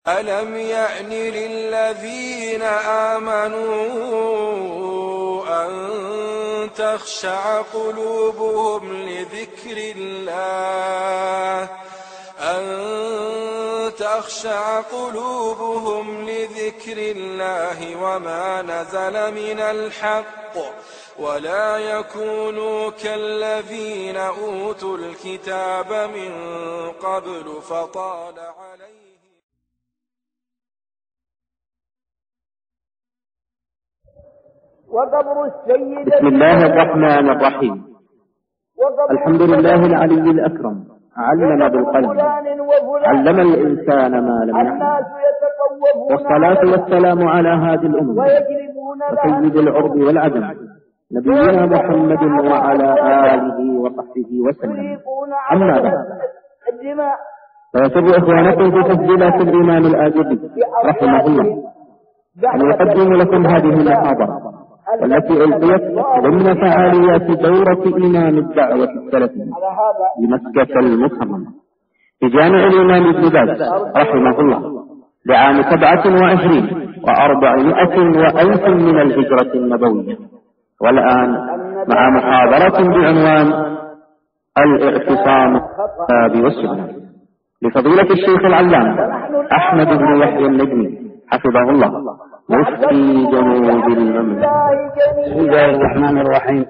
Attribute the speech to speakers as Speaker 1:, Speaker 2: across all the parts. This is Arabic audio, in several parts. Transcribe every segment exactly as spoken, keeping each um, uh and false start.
Speaker 1: ألم يأن للذين آمنوا أن تخشع قلوبهم لذكر الله أن تخشع قلوبهم لذكر الله وما نزل من الحق ولا يكونوا كالذين أوتوا الكتاب من قبل فطال عليهم.
Speaker 2: وقبر السيد
Speaker 3: بسم الله الرحمن الرحيم. الحمد لله العلي الأكرم، علم بالقلم، علم الإنسان ما لم يعلم، والصلاة والسلام على هذه الأمة وسيد العرب والعجم نبينا محمد وعلى آله وصحبه وسلم. أما بعد، فيسر إخوانكم في تسجيلات الإمام الآجري رحمه الله أن يقدم لكم هذه المحاضرة والتي ألقيت ضمن فعاليات دورة إمام الدعوة السلفية بمكة المكرمة في جامع الإمام ابن باز رحمه الله لعام سبعة وعشرين وأربعمائة وألف من الهجرة النبوية. والآن مع محاضرة بعنوان الاعتصام بالكتاب والسنة لفضيلة الشيخ العلامة أحمد بن يحيى النجمي حفظه الله، مفتي جنوب المملكة.
Speaker 4: بسم الله الرحمن الرحيم.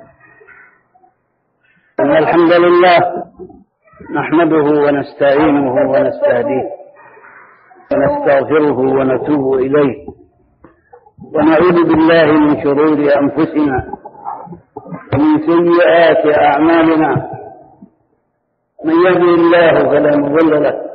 Speaker 4: إن الحمد لله نحمده ونستعينه ونستهديه ونستغفره ونتوب إليه، ونعوذ بالله من شرور أنفسنا ومن سيئات أعمالنا. من يهده الله فلا مضل له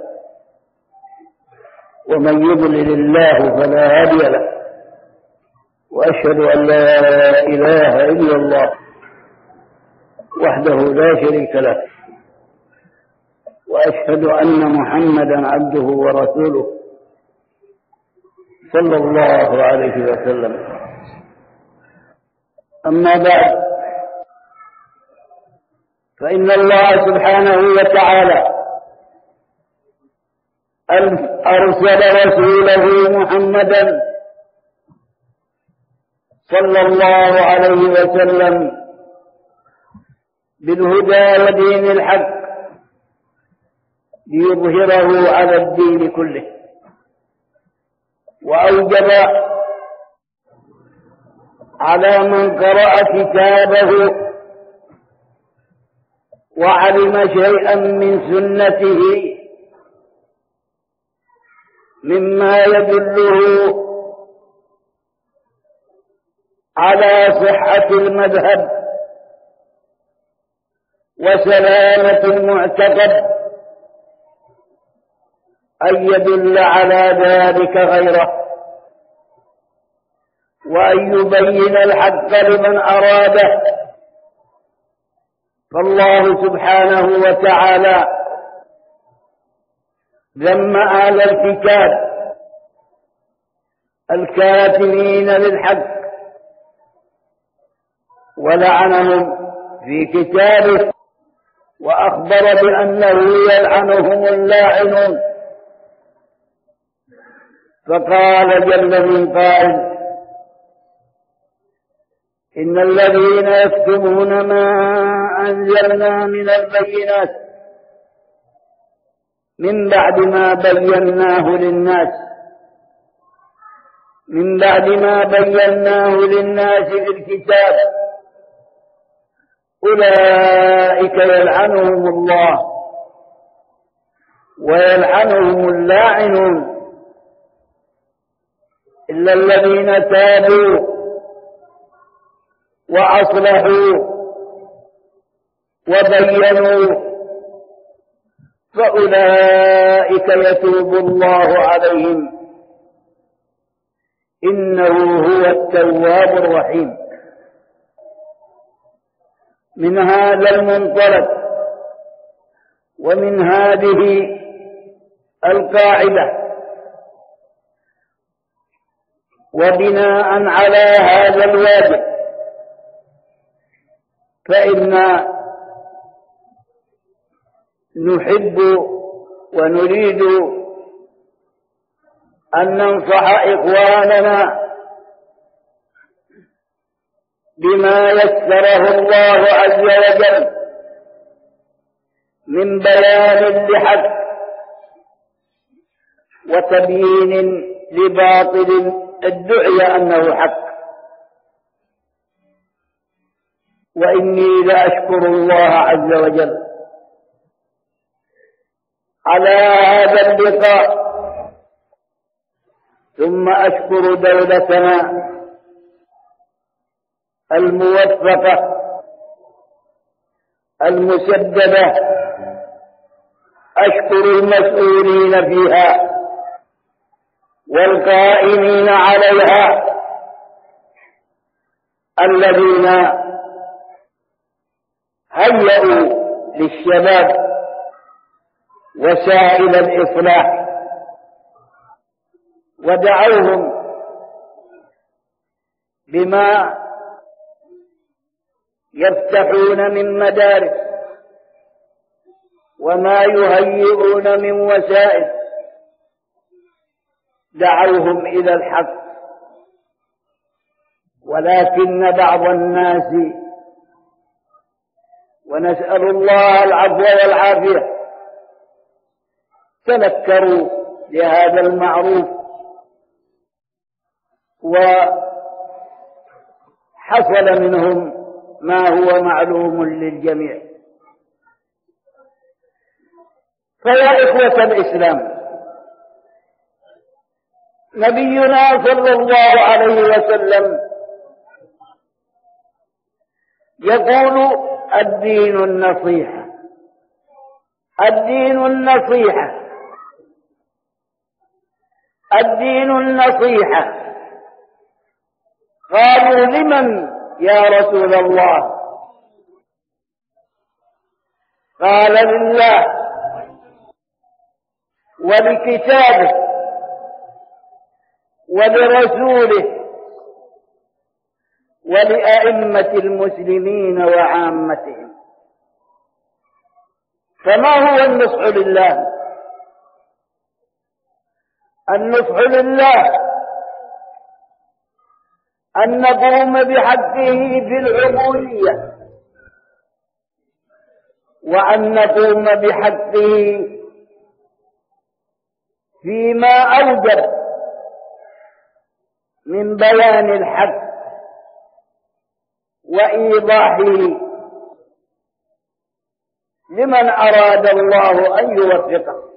Speaker 4: ومن يضلل الله فلا هادي له، وأشهد أن لا إله إلا الله وحده لا شريك له، وأشهد أن محمدا عبده ورسوله صلى الله عليه وسلم. أما بعد، فإن الله سبحانه وتعالى أرسل رسوله محمدا صلى الله عليه وسلم بالهدى ودين الحق ليظهره على الدين كله، وأوجب على من قرأ كتابه وعلم شيئا من سنته مما يدله على صحة المذهب وسلامة المعتقد أن يدل على ذلك غيره، وأن يبين الحق لمن أراده. فالله سبحانه وتعالى ذم أهل الكتاب الكاتمين للحق ولعنهم في كتابه، وأخبر بأنه يلعنهم اللاعنون. فقال جل من قائل: إن الذين يكتمون ما أنزلنا من البينات من بعد ما بيناه للناس من بعد ما بيناه للناس في الكتاب أولئك يلعنهم الله ويلعنهم اللاعنون إلا الذين تابوا وأصلحوا وبينوا فأولئك يتوب الله عليهم إنه هو التواب الرحيم. من هذا المنطلق ومن هذه القاعدة وبناء على هذا الواجب، فإن نحب ونريد أن ننصح إخواننا بما يسره الله عز وجل من بيان لحق وتبيين لباطل ادعي أنه حق. وإني لأشكر الله عز وجل على هذا اللقاء، ثم أشكر دولتنا الموفقة المسددة، أشكر المسؤولين فيها والقائمين عليها الذين هيئوا للشباب وسائل الإصلاح ودعوهم بما يفتحون من مدارس وما يهيئون من وسائل، دعوهم إلى الحق. ولكن بعض الناس، ونسأل الله العفو والعافية، تنكروا لهذا المعروف وحصل منهم ما هو معلوم للجميع. فيا إخوة الإسلام، نبينا صلى الله عليه وسلم يقول: الدين النصيحة، الدين النصيحة، الدين النصيحة. قالوا: لمن يا رسول الله؟ قال: لله ولكتابه ولرسوله ولأئمة المسلمين وعامتهم. فما هو النصح لله؟ النصح لله أن نقوم بحقه في العبودية، وأن نقوم بحقه فيما أوجب من بيان الحق وإيضاحه لمن أراد الله أن يوفقه.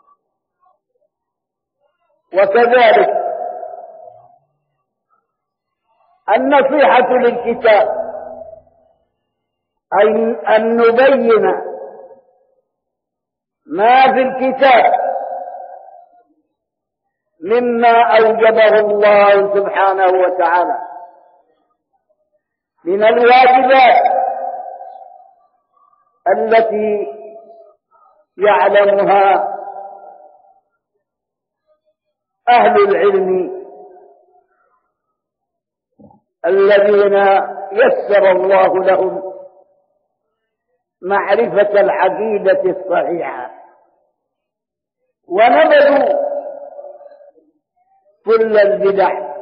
Speaker 4: وكذلك النصيحة للكتاب، أي أن نبين ما في الكتاب مما أوجبه الله سبحانه وتعالى من الواجبات التي يعلمها أهل العلم الذين يسر الله لهم معرفة العقيدة الصحيحة، ونبذوا كل البدع.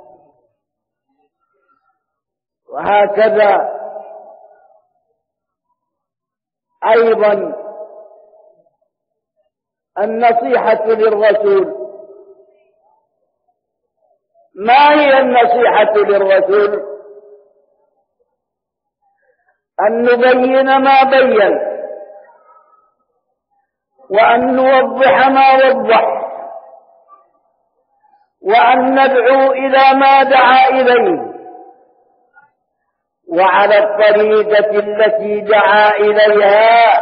Speaker 4: وهكذا أيضا النصيحة للرسول. ما هي النصيحة للرسول؟ أن نبين ما بين، وأن نوضح ما وضح، وأن ندعو إلى ما دعا إليه، وعلى الطريقة التي دعا إليها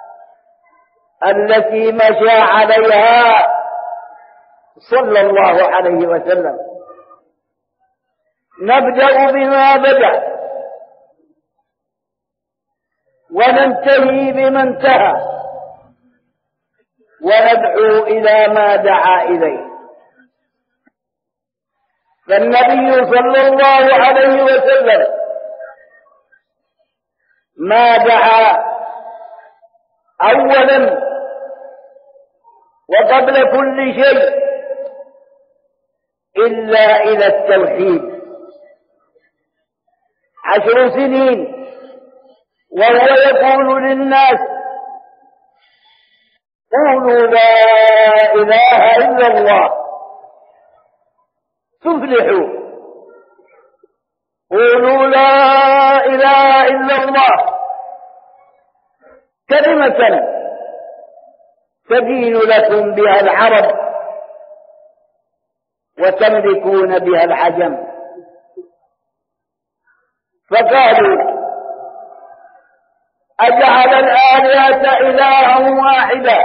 Speaker 4: التي مشى عليها صلى الله عليه وسلم. نبدأ بما بدأ وننتهي بما انتهى، وندعو إلى ما دعا إليه. فالنبي صلى الله عليه وسلم ما دعا أولا وقبل كل شيء إلا إلى التوحيد. عشر سنين وهو يقول للناس قولوا لا إله إلا الله تفلحوا، قولوا لا إله إلا الله كلمة تدين لكم بها العرب وتملكون بها العجم. فقالوا أجعل الآلهة إلها واحدا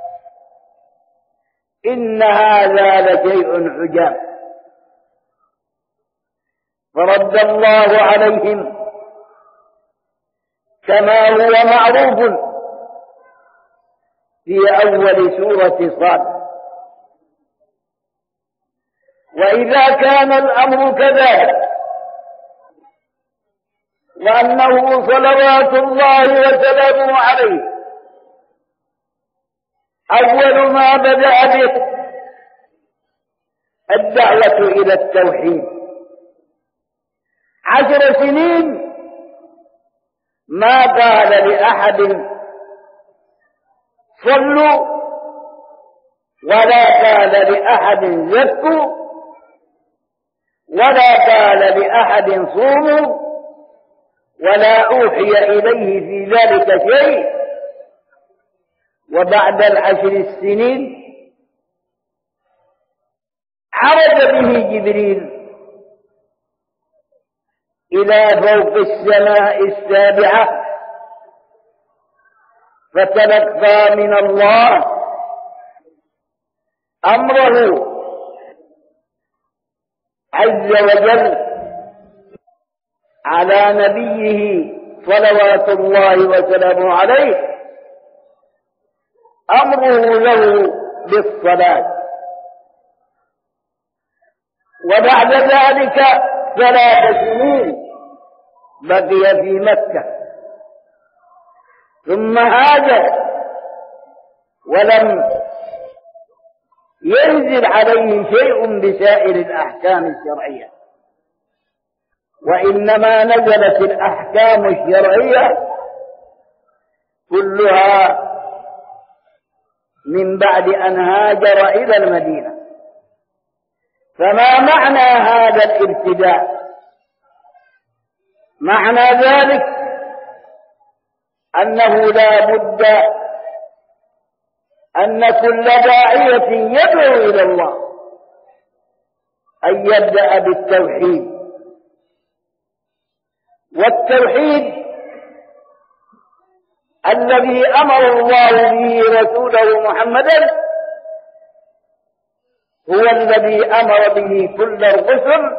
Speaker 4: إن هذا لشيء عجاب. فرد الله عليهم كما هو معروف في أول سورة صاد. وإذا كان الأمر كذلك وأنه صلوات الله وسلامه عليه أول ما بدأ به الدعوة إلى التوحيد، عشر سنين ما قال لأحد صلوا ولا قال لأحد زكوا ولا قال لأحد صوموا ولا أوحي إليه في ذلك شيء. وبعد العشر السنين عرج به جبريل إلى فوق السماء السابعة فتلقى من الله أمره عز وجل على نبيه صلوات الله وسلامه عليه، أمره له بالصلاة. وبعد ذلك ثلاث سنين بقي في مكة ثم هاجر ولم ينزل عليه شيء بسائر الأحكام الشرعية، وإنما نزلت الأحكام الشرعية كلها من بعد أن هاجر إلى المدينة. فما معنى هذا الابتداء؟ معنى ذلك أنه لا بد أن كل داعية يدعو إلى الله أن يبدأ بالتوحيد. والتوحيد الذي أمر الله به رسوله محمدا هو الذي أمر به كل الرسل.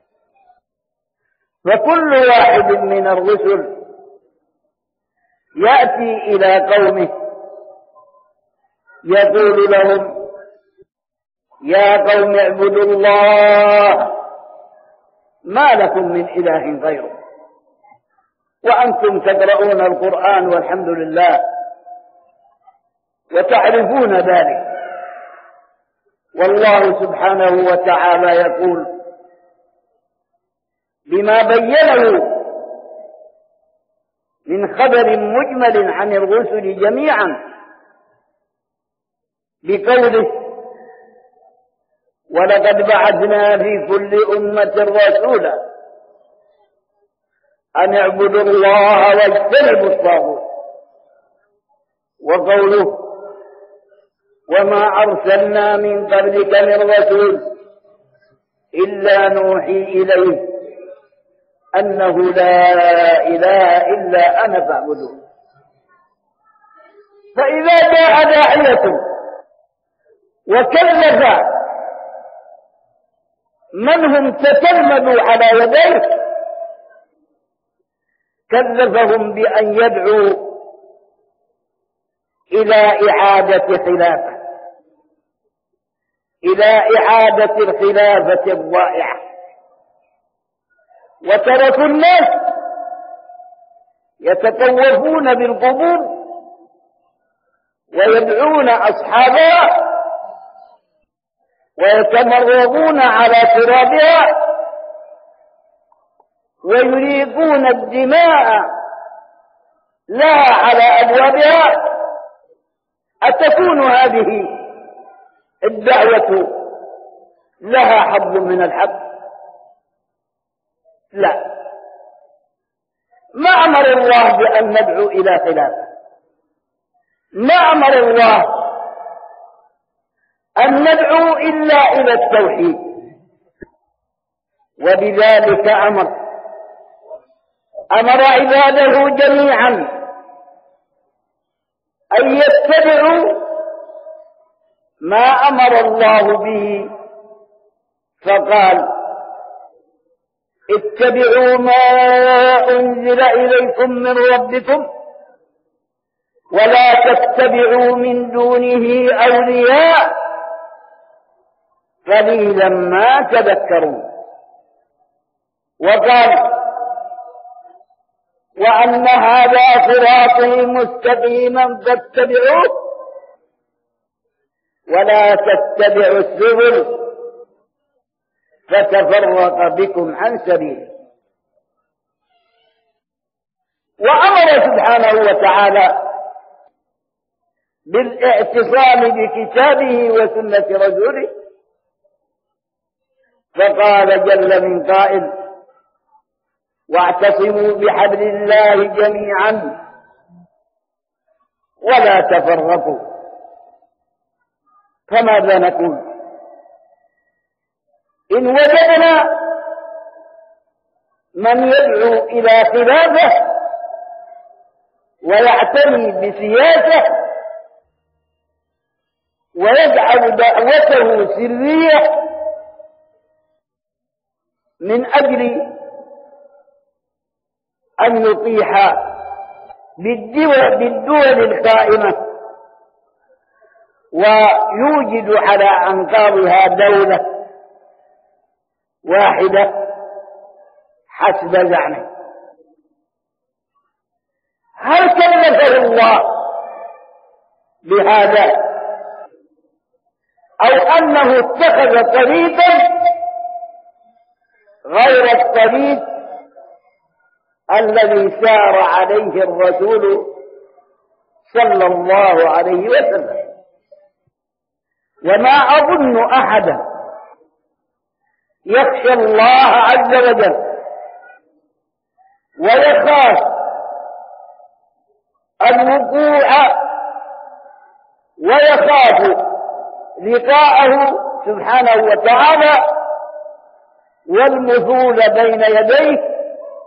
Speaker 4: فكل واحد من الرسل يأتي إلى قومه يقول لهم يا قوم اعبدوا الله ما لكم من إله غيره، وأنتم تقرؤون القرآن والحمد لله وتعرفون ذلك. والله سبحانه وتعالى يقول بما بينه من خبر مجمل عن الرسل جميعا بقوله ولقد بعثنا في كل أمة رسولا أن اعبدوا الله واجتنبوا الطاغوت. وقوله وما أرسلنا من قبلك من رسول إلا نوحي إليه أنه لا إله إلا أنا فاعبدون. فإذا جاء داعية وكلف من هم تتلمذوا على يديه كلفهم بأن يدعوا إلى إعادة خلافة إلى إعادة الخلافة الضائعة. وتركوا الناس يتطوفون بالقبور ويدعون أصحابها
Speaker 2: ويتمرغون على ترابها ويريقون الدماء لها على أبوابها، أتكون هذه الدعوة لها حظ من الحق؟ لا، ما أمر الله بأن ندعو إلى خلافه، ما أمر الله أن ندعو إلا إلى التوحيد، وبذلك أمر أمر عباده جميعا أن يتبعوا ما أمر الله به، فقال: اتبعوا ما أنزل إليكم من ربكم ولا تتبعوا من دونه أولياء قليلا ما تذكرون. وقال: وأن هذا صراطي مستقيما فاتبعوه ولا تتبعوا السبل فتفرق بكم عن سبيله. وأمر سبحانه وتعالى بالاعتصام بكتابه وسنة رسوله، فقال جل من قائل: واعتصموا بحبل الله جميعا ولا تفرقوا. فماذا نقول إن وجدنا من يدعو إلى خلافه ويعتني بسياسة ويجعل دعوته سرية من أجل أن يطيح بالدول, بالدول القائمة ويوجد على أنقاضها دولة واحدة حسب زعمه؟ هل كلفه الله بهذا أو أنه اتخذ طريقا غير الطريق الذي سار عليه الرسول صلى الله عليه وسلم؟ وما أظن أحدا يخشى الله عز وجل ويخاف الوقوع ويخاف لقاءه سبحانه وتعالى والمثول بين يديه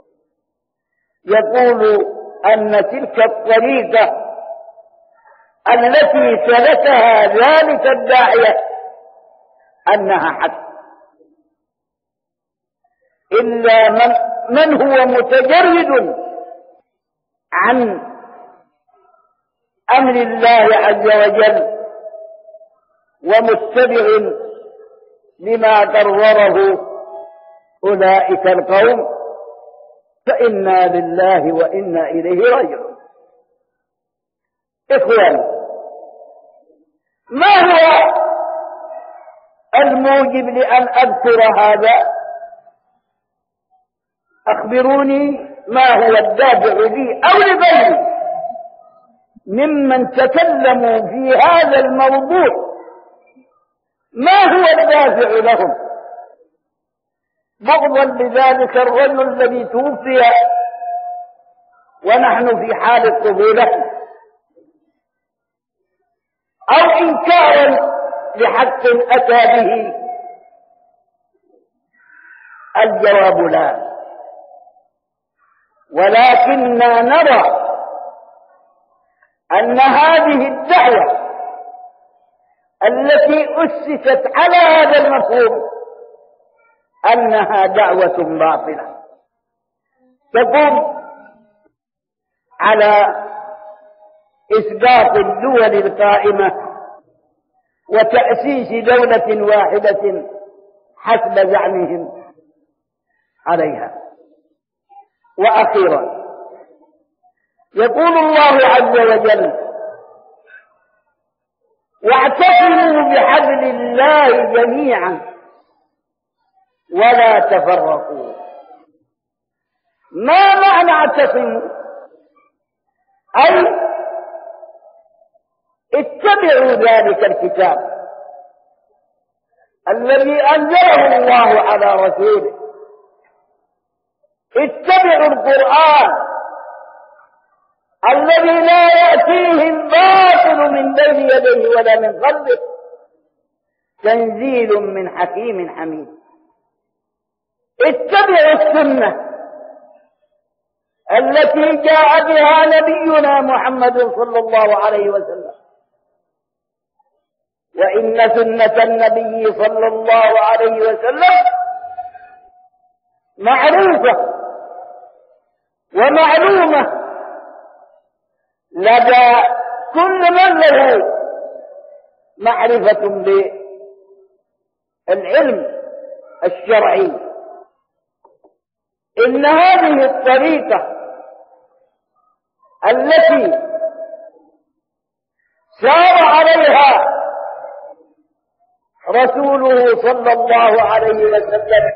Speaker 2: يقول أن تلك الطريقة التي سلكها ذلك الداعية أنها حق، إلا من, من هو متجرد عن أمر الله عز وجل ومتبع لما قرره أولئك القوم، فإنا لله وإنا إليه راجعون. إخوان، ما هو الموجب لأن أذكر هذا؟ أخبروني ما هو الدافع لي أو لغيري ممن تكلموا في هذا الموضوع، ما هو الدافع لهم بغضا لذلك الرجل الذي توفي ونحن في حال قبوله، أو إنكارا لحق أتى به؟ الجواب لا، ولكننا نرى أن هذه الدعوة التي أسست على هذا المفهوم أنها دعوة باطلة تقوم على إسقاط الدول القائمة وتأسيس دولة واحدة حسب زعمهم عليها. وأخيرا يقول الله عز وجل: واعتصموا بحبل الله جميعا ولا تفرقوا. ما معنى اعتصموا؟ أي اتبعوا ذلك الكتاب الذي أنزله الله على رسوله، اتبعوا القرآن الذي لا يأتيه الباطل من بين يديه ولا من خلفه، تنزيل من حكيم حميد. اتبعوا السنة التي جاء بها نبينا محمد صلى الله عليه وسلم، وإن سنة النبي صلى الله عليه وسلم معروفة ومعلومة لدى كل من له معرفة بالعلم الشرعي. إن هذه الطريقة التي سار عليها رسوله صلى الله عليه وسلم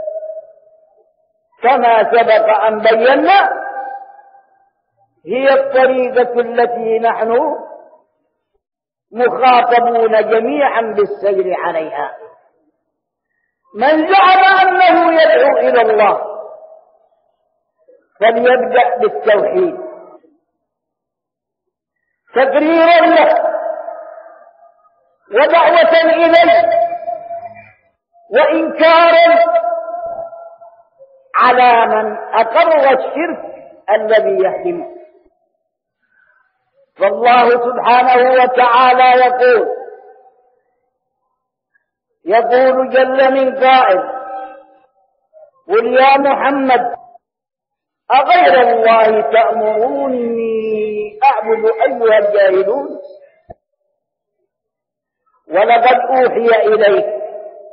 Speaker 2: كما سبق أن بينا هي الطريقة التي نحن مخاطبون جميعا بالسير عليها. من زعم أنه يدعو إلى الله فليبدأ بالتوحيد تقريرا له ودعوة إليه وإنكارا على من أقر الشرك الذي يحرمه. فالله سبحانه وتعالى يقول يقول جل من قائل: قل يا محمد أغير الله تأمروني أعبد أيها الجاهلون ولقد أوحي إليك.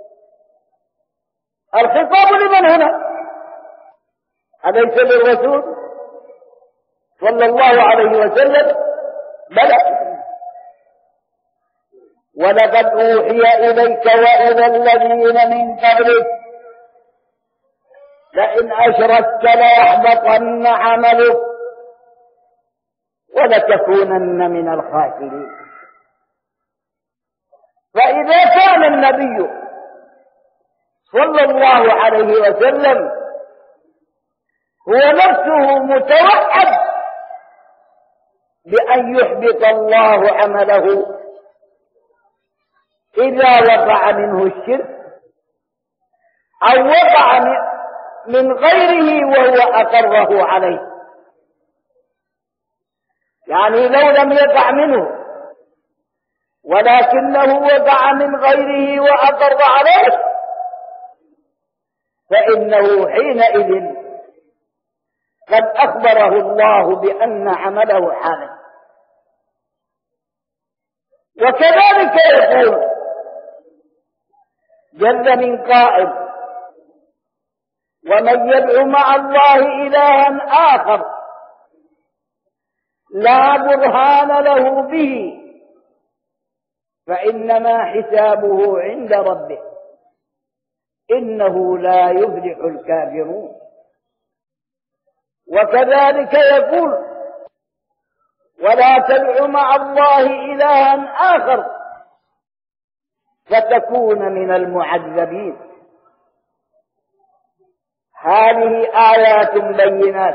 Speaker 2: الخطاب لمن هنا؟ أليس للرسول صلى الله عليه وسلم؟ بلى. ولقد أوحي إليك وإلى الذين من قبلك لئن أشركت ليحبطن عملك ولتكونن من الخاسرين. فإذا كان النبي صلى الله عليه وسلم هو نفسه متوعد بأن يحبط الله عمله إذا وقع منه الشرك أو وقع من غيره وهو أقره عليه، يعني لو لم يقع منه ولكنه وقع من غيره وأقر عليه فإنه حينئذ قد أخبره الله بأن عمله حالا. وكذلك يقول جل من قائل: ومن يدعو مع الله إلها آخر لا برهان له به فإنما حسابه عند ربه إنه لا يفلح الكافرون. وكذلك يقول: ولا تدع مع الله إلها آخر فتكون من المعذبين. هذه آيات بينات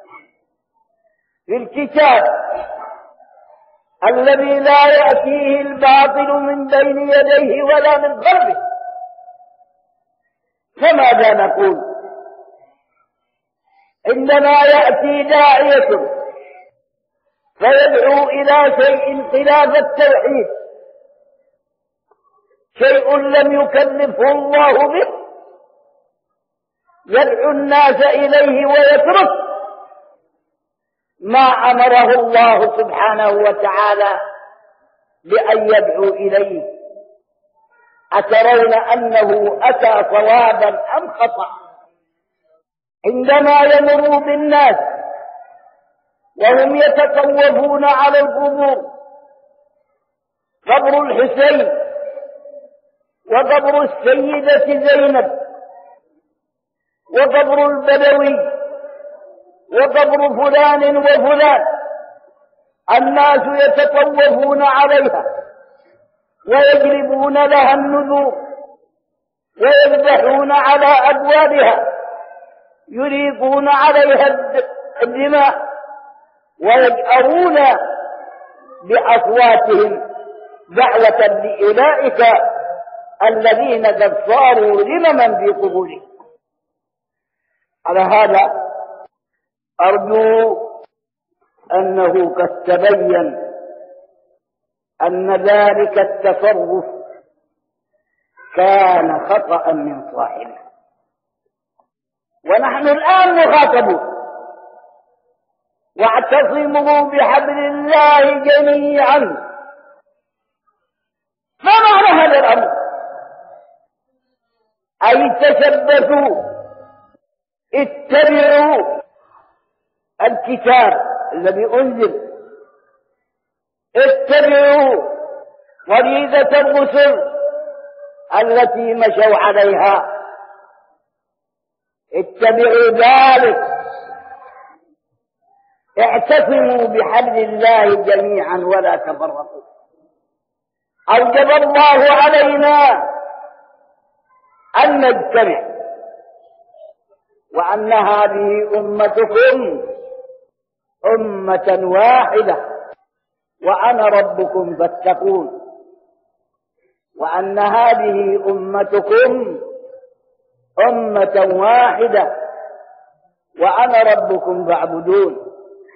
Speaker 2: في الكتاب الذي لا يأتيه الباطل من بين يديه ولا من خلفه. فماذا نقول عندما يأتي داعية فيدعو إلى شيء خلاف التوحيد، شيء لم يكلفه الله به، يدعو الناس إليه ويترك ما أمره الله سبحانه وتعالى بأن يدعو إليه؟ أترون أنه أتى صوابا أم خطأ عندما يمر بالناس وهم يتطوفون على القبور قبر الحسين وقبر السيدة زينب وقبر البدوي وقبر فلان وفلان، الناس يتطوفون عليها ويجلبون لها النذور ويذبحون على أبوابها، يريقون عليها الدماء ويجأرون بأصواتهم دعوة لأولئك الذين قد صاروا رمما في قبورهم. على هذا أرجو أنه قد تبين أن ذلك التصرف كان خطأ من صاحبه، ونحن الآن مخاطبون. واعتصموا بحبل الله جميعا. ما معنى هذا الأمر؟ أي تشبثوا، اتبعوا الكتاب الذي أنزل، اتبعوا طريقة الرسل التي مشوا عليها، اتبعوا ذلك، اعتصموا بحبل الله جميعا ولا تفرقوا. أوجب الله علينا أن نجتمع، وأن هذه أمتكم أمة واحدة وأنا ربكم فاتقون، وأن هذه أمتكم أمة واحدة وأنا ربكم فاعبدون.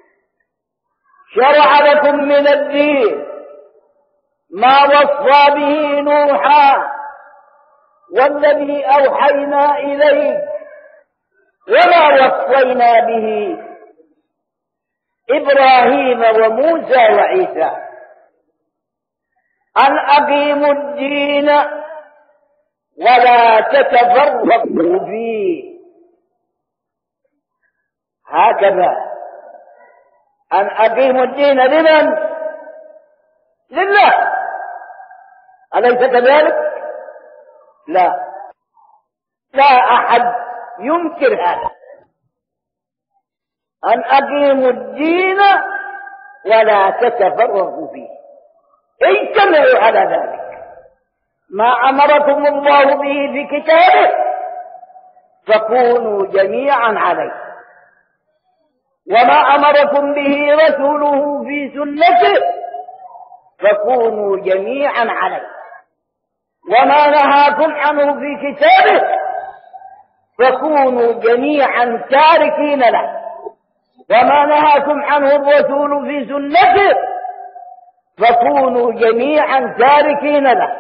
Speaker 2: شرع لكم من الدين ما وصى به نوحا والذي أوحينا إليك وما وصينا به إبراهيم وموسى وعيسى، أن أقيموا الدين ولا تتفرقوا فيه. هكذا أن أقيموا الدين لمن؟ لله، أليس كذلك؟ لا، لا أحد ينكر هذا، أن أقيموا الدين ولا تتفرقوا فيه، اجتمعوا على ذلك. ما أمركم الله به في كتابه فكونوا جميعا عليه، وما أمركم به رسوله في سنته فكونوا جميعا عليه، وما نهاكم عنه في كتابه فكونوا جميعا تاركين له، وما نهاكم عنه الرسول في سنته فكونوا جميعا تاركين له.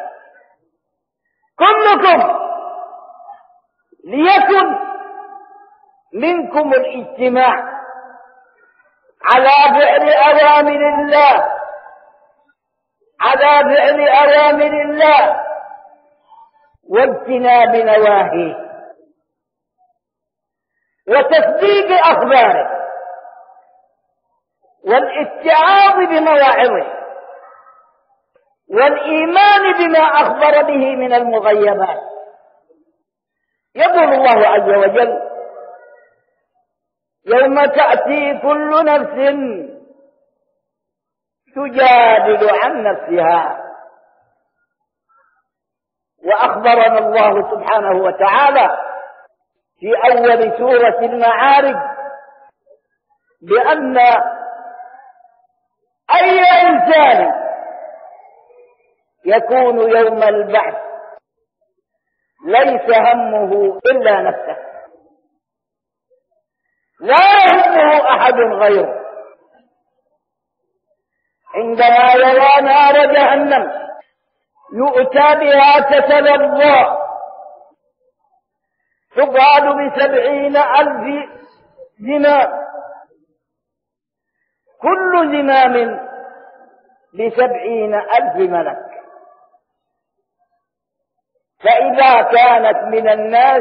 Speaker 2: كلكم ليكن منكم الاجتماع على فعل أوامر الله، على فعل أوامر الله واجتناب نواهيه، وتصديق أخباره والاتعاظ بمواعظه والإيمان بما أخبر به من المغيبات. يقول الله عز وجل: يوم تأتي كل نفس تجادل عن نفسها. وأخبرنا الله سبحانه وتعالى في أول سورة المعارج بأن أي إنسان يكون يوم البعث ليس همه إلا نفسه، لا يهمه أحد غيره. عندما يرى نار جهنم يؤتى بها تتلظى، تقعد بسبعين ألف زمام، كل زمام بسبعين ألف ملك. فإذا كانت من الناس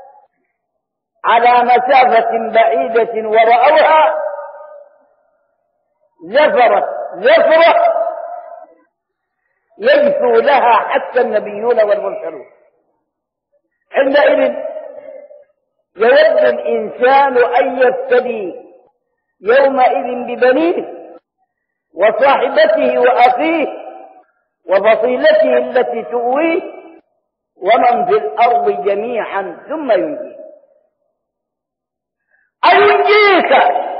Speaker 2: على مسافة بعيدة ورأوها زفرت زفرة يجثو لها حتى النبيون والمرسلون. عندئذ يود الإنسان أن يفتدي يومئذ ببنيه وصاحبته وأخيه وفصيلته التي تؤويه ومن في الأرض جميعا ثم ينجيه. أينجيك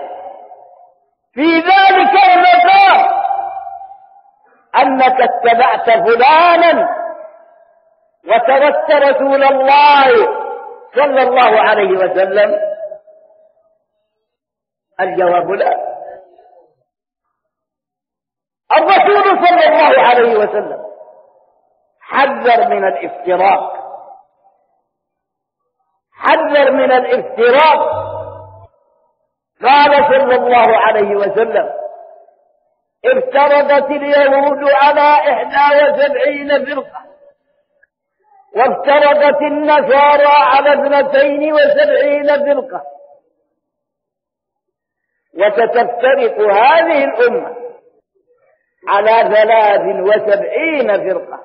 Speaker 2: في ذلك المكان أنك اتبعت فلانا وتركت رسول الله صلى الله عليه وسلم؟ الجواب لا. الرسول صلى الله عليه وسلم حذر من الافتراق، حذر من الافتراق. قال صلى الله عليه وسلم: افترقت اليهود على إحدى وسبعين فرقة، وافترقت النصارى على اثنتين وسبعين فرقة، وستفترق هذه الأمة على ثلاث وسبعين فرقة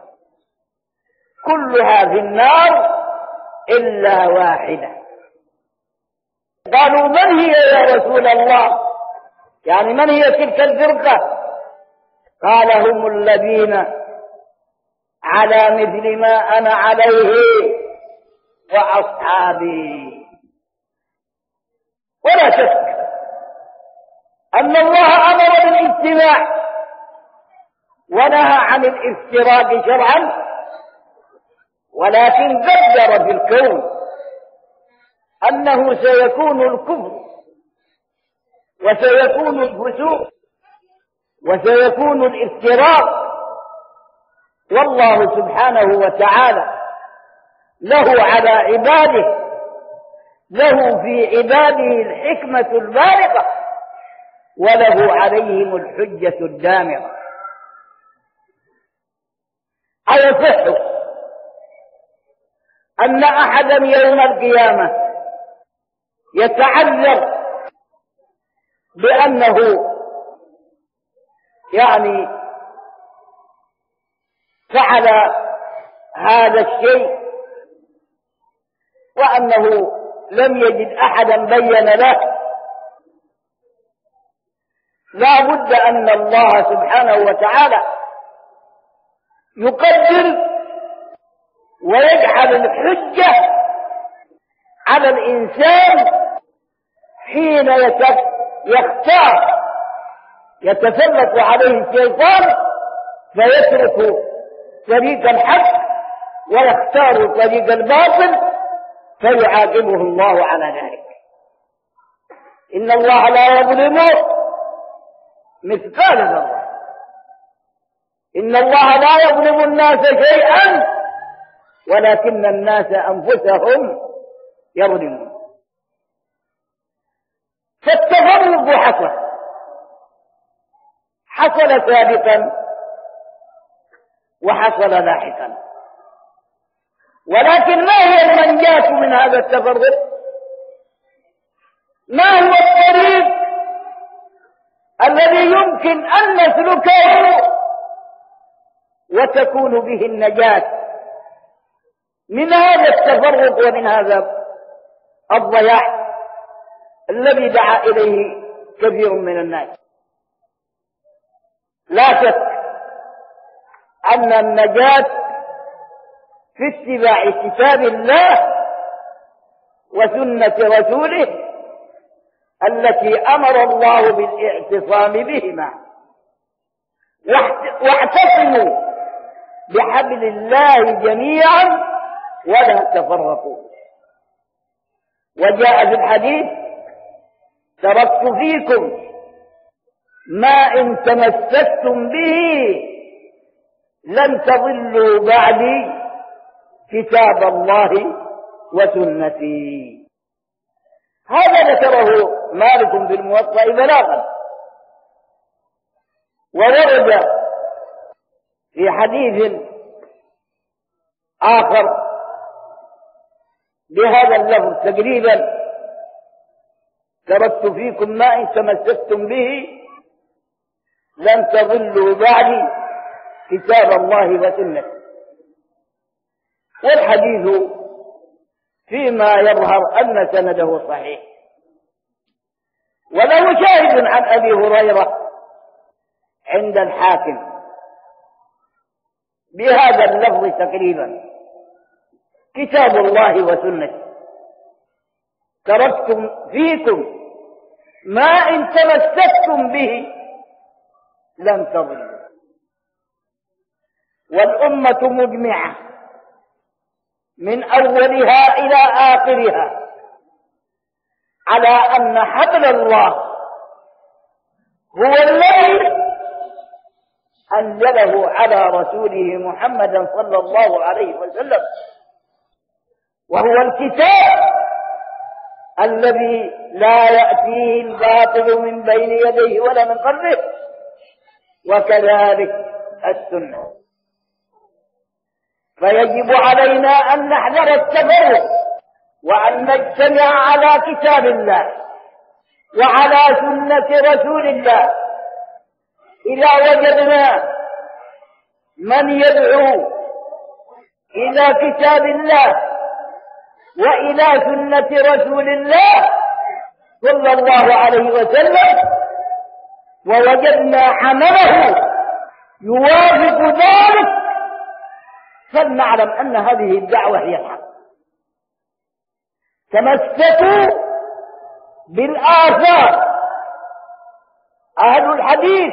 Speaker 2: كلها في النار إلا واحدة. قالوا: من هي يا رسول الله؟ يعني من هي تلك الفرقة؟ قال: هم الذين على مثل ما أنا عليه وأصحابي. ولا شك أن الله أمر بالاجتماع ونهى عن الافتراق شرعا، ولكن قدر في الكون أنه سيكون الكفر وسيكون الفسوق وسيكون الافتراق، والله سبحانه وتعالى له على عباده، له في عباده الحكمة البالغة، وله عليهم الحجة الدامغة. أيصح أن أحدا يوم القيامة يتعذر بأنه يعني فعل هذا الشيء وأنه لم يجد أحدا بين له؟ لا بد أن الله سبحانه وتعالى يقدر ويجعل الحجة على الإنسان حين يختار يتسلط عليه الشيطان فيترك طريق الحق ويختار طريق الباطل فيعاقبه الله على ذلك. إن الله لا يظلم مثقال ذرة، إن الله لا يظلم الناس شيئا ولكن الناس أنفسهم يظلمون. فالتفرق حصل حصل سابقا وحصل لاحقا، ولكن ما هي المنجاة من هذا التفرق؟ ما هو الطريق الذي يمكن أن نسلكه وتكون به النجاة من هذا التفرق ومن هذا الضياع الذي دعا إليه كثير من الناس؟ لا شك أن النجاة في اتباع كتاب الله وسنة رسوله التي أمر الله بالاعتصام بهما. واعتصموا بحبل الله جميعا ولا تفرقوا. وجاء في الحديث: تركت فيكم ما إن تمسكتم به لن تضلوا بعدي كتاب الله وسنتي. هذا ذكره مالك في الموطأ بلاغا. وورد في حديث آخر بهذا اللفظ تقريبا: تركت فيكم ما إن تمسكتم به لن تضلوا بعدي كتاب الله وسنته. والحديث فيما يظهر أن سنده صحيح، وله شاهد عن أبي هريرة عند الحاكم بهذا اللفظ تقريبا: كتاب الله وسنته تركتم فيكم ما إن تمسكتم به لن تضلوا. والأمة مجمعة من أولها إلى آخرها على أن حبل الله هو الذي أنزله على رسوله محمد صلى الله عليه وسلم، وهو الكتاب الذي لا يأتيه الباطل من بين يديه ولا من خلفه، وكذلك السنة. فيجب علينا أن نحذر التفرق، وأن نجتمع على كتاب الله وعلى سنة رسول الله. إذا وجدنا من يدعو إلى كتاب الله وإلى سنة رسول الله صلى الله عليه وسلم ووجدنا عمله يوافق ذلك، فلنعلم أن هذه الدعوة هي الحق. تمسكوا بالآثار أهل الحديث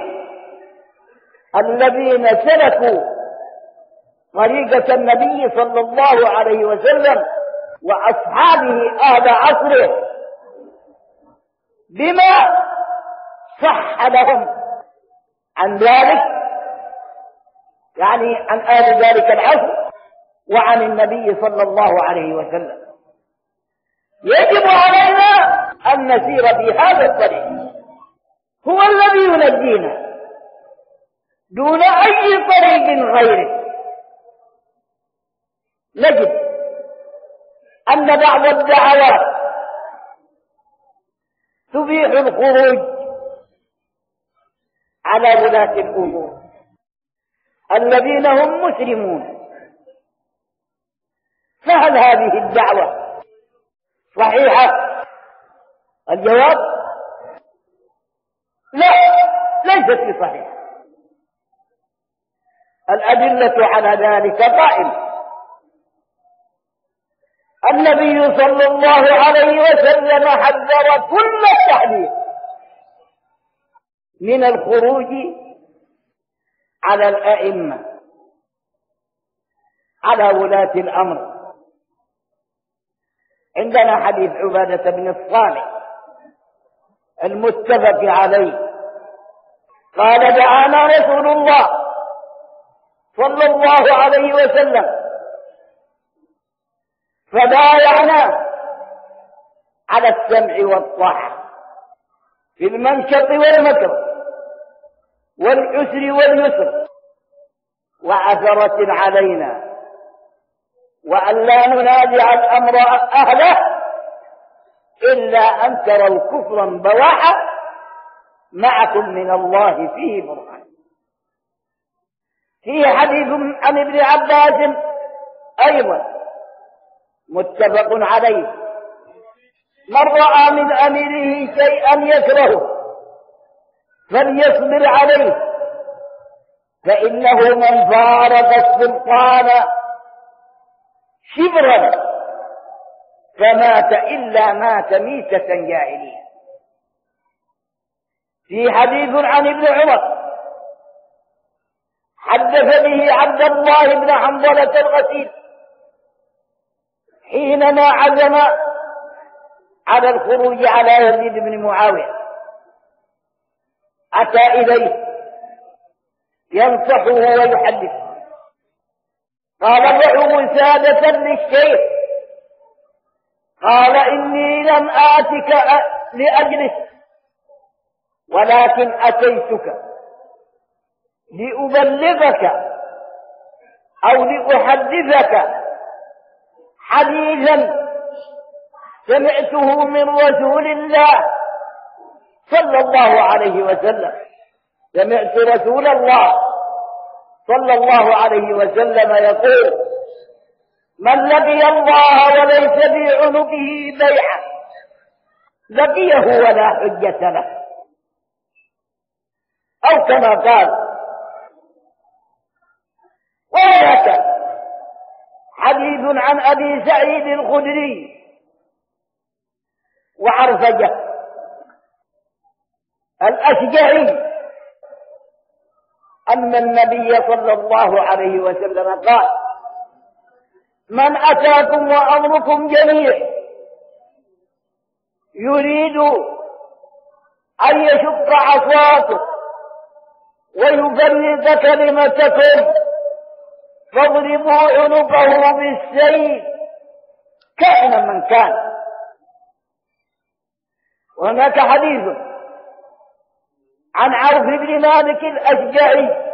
Speaker 2: الذين سلكوا طريقة النبي صلى الله عليه وسلم وأصحابه أهل عصره بما صح لهم عن ذلك، يعني عن آل ذلك العصر وعن النبي صلى الله عليه وسلم. يجب علينا أن نسير في هذا الطريق، هو الذي ينجينا دون أي طريق غيره. نجد أن بعض الدعوات تبيح الخروج على ولاة الأمور الذين هم مسلمون. فهل هذه الدعوة صحيحة؟ الجواب لا، ليست بصحيحة. الأدلة على ذلك قائمة. النبي صلى الله عليه وسلم حذر كل التحذير من الخروج على الأئمة، على ولاة الأمر. عندنا حديث عبادة بن الصامت المتفق عليه قال: دعانا رسول الله صلى الله عليه وسلم فبايعنا على السمع والطاعة في المنشط والمكر والعسر واليسر وعثرة علينا، وأن لا ننازع الأمر أهله إلا أن تروا كفرا بواحا معكم من الله فيه برهان. فيه حديث عن ابن عباس أيضا متفق عليه: من رأى من أميره شيئا يكرهه فليصبر عليه، فإنه من فارق السلطان شبرا فمات إلا مات ميتة جاهلية. في حديث عن ابن عمر حدث به عبد الله بن حنظلة الغسيل حينما عزم على الخروج على يزيد بن معاوية، أتى إليه ينصحه ويحدثه، قال: ضعوا وسادة للشيخ. قال: إني لم آتك لأجلس، ولكن أتيتك لأبلغك أو لأحدثك حديثا سمعته من رسول الله صلى الله عليه وسلم. سمعت رسول الله صلى الله عليه وسلم يقول: من لقي الله وليس في عنقه بيعة لقيه ولا حجة له، أو كما قال. وهناك حديث عن أبي سعيد الخدري وعرفجة الأشجعي أن النبي صلى الله عليه وسلم قال: من أتاكم وأمركم جميع يريد أن يشق عصاكم ويبلغ كلمتكم فاضربوا عنقه بالسيف كائنا من كان. وهناك حديث عن عوف بن مالك الأشجعي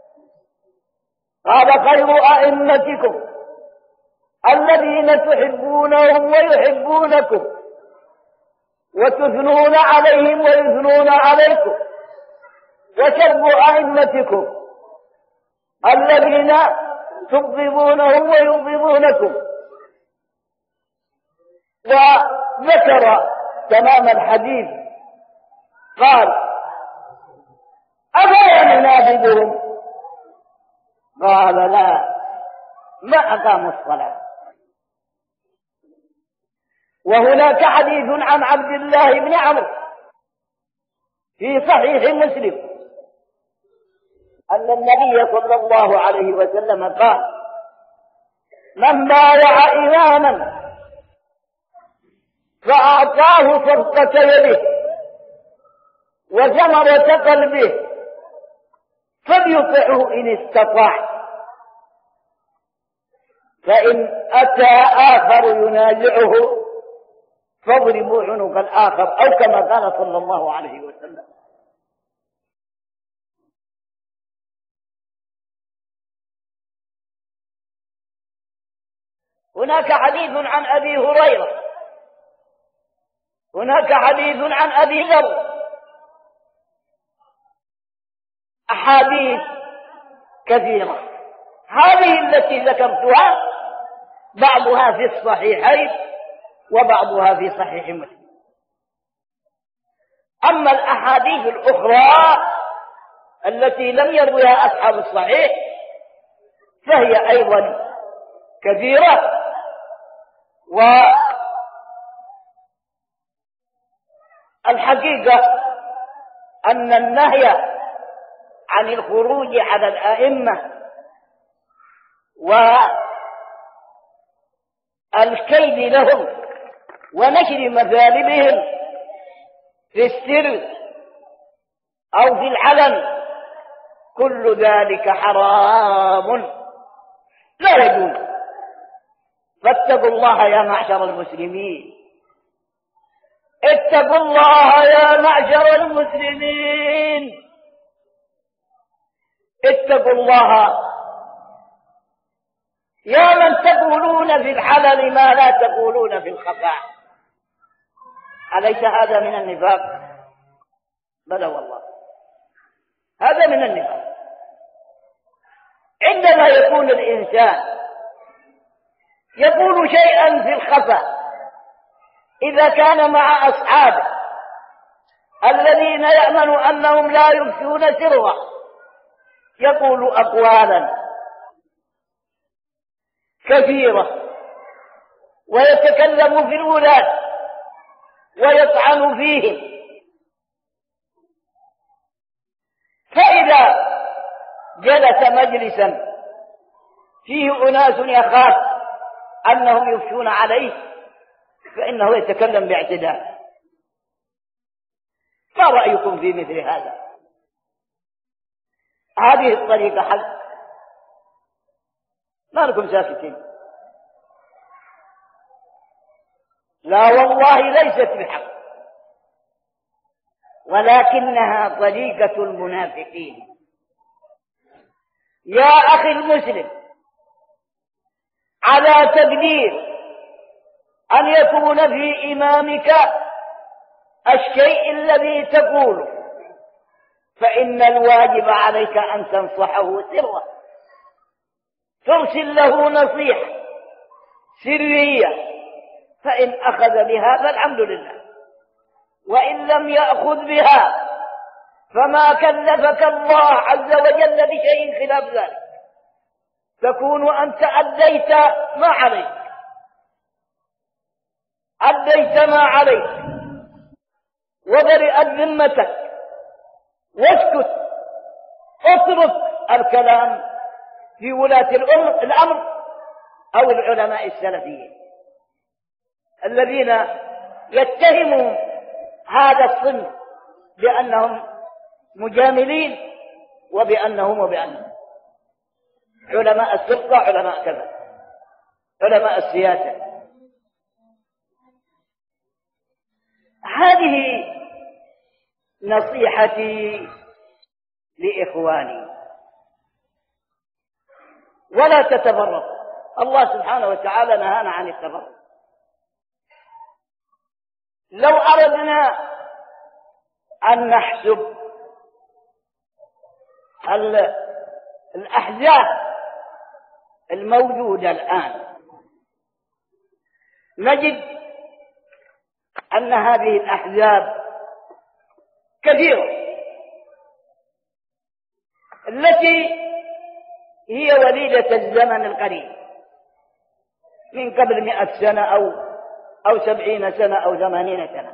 Speaker 2: قال: خير أئمتكم الذين تحبونهم ويحبونكم وتثنون عليهم ويثنون عليكم، وشر أئمتكم الذين تبغضونهم ويبغضونكم. وذكر تمام الحديث قال: أفلا ننابذهم؟ قال: لا، ما أقاموا الصلاة. وهناك حديث عن عبد الله بن عمرو في صحيح مسلم أن النبي صلى الله عليه وسلم قال: من بايع إماما فأعطاه صفقة يده وثمرة قلبه فليطعه إن استطاع، فإن أتى آخر ينازعه فاضربوا عنق الآخر، أو كما قال صلى الله عليه وسلم. هناك حديث عن أبي هريرة، هناك حديث عن أبي ذر، أحاديث كثيرة. هذه التي ذكرتها بعضها في الصحيحين وبعضها في صحيح مسلم. أما الأحاديث الأخرى التي لم يروها أصحاب الصحيح فهي أيضا كثيرة. والحقيقة أن النهي عن الخروج على الأئمة والكيد لهم ونشر مثالبهم في السر أو في العلن كل ذلك حرام لا يجوز. فاتقوا الله يا معشر المسلمين، اتقوا الله يا معشر المسلمين، اتقوا الله يا من تقولون في الحلال ما لا تقولون في الخفاء. أليس هذا من النفاق؟ بلى والله، هذا من النفاق. عندما يكون الإنسان يقول شيئا في الخفاء إذا كان مع أصحابه الذين يأمن أنهم لا يفشون سره، يقول أقوالا كثيرة ويتكلم في الولاة ويطعن فيهم، فإذا جلس مجلسا فيه أناس يخاف أنهم يفشون عليه فإنه يتكلم باعتدال. ما رأيكم في مثل هذا؟ هذه الطريقة حق؟ ما لكم ساكتين؟ لا والله ليست بحق، ولكنها طريقة المنافقين. يا أخي المسلم، على تقدير أن يكون في إمامك الشيء الذي تقوله، فإن الواجب عليك أن تنصحه سرا ترسل له نصيحة سرية، فإن أخذ بها فالحمد لله، وإن لم يأخذ بها فما كلفك الله عز وجل بشيء خلاف ذلك، تكون أنت أديت ما عليك أديت ما عليك وبرئت ذمتك، واسكت، اترك الكلام في ولاة الأمر أو العلماء السلفيين الذين يتهموا هذا الصنف بأنهم مجاملين وبأنهم وبأنهم علماء السلطة، علماء كذا، علماء السياسة. هذه نصيحتي لإخواني، ولا تتفرقوا. الله سبحانه وتعالى نهانا عن التفرق. لو أردنا أن نحسب الأحزاب الموجودة الآن نجد أن هذه الأحزاب كثيرة، التي هي وليدة الزمن القريب من قبل مئة سنة أو أو سبعين سنة أو ثمانين سنة،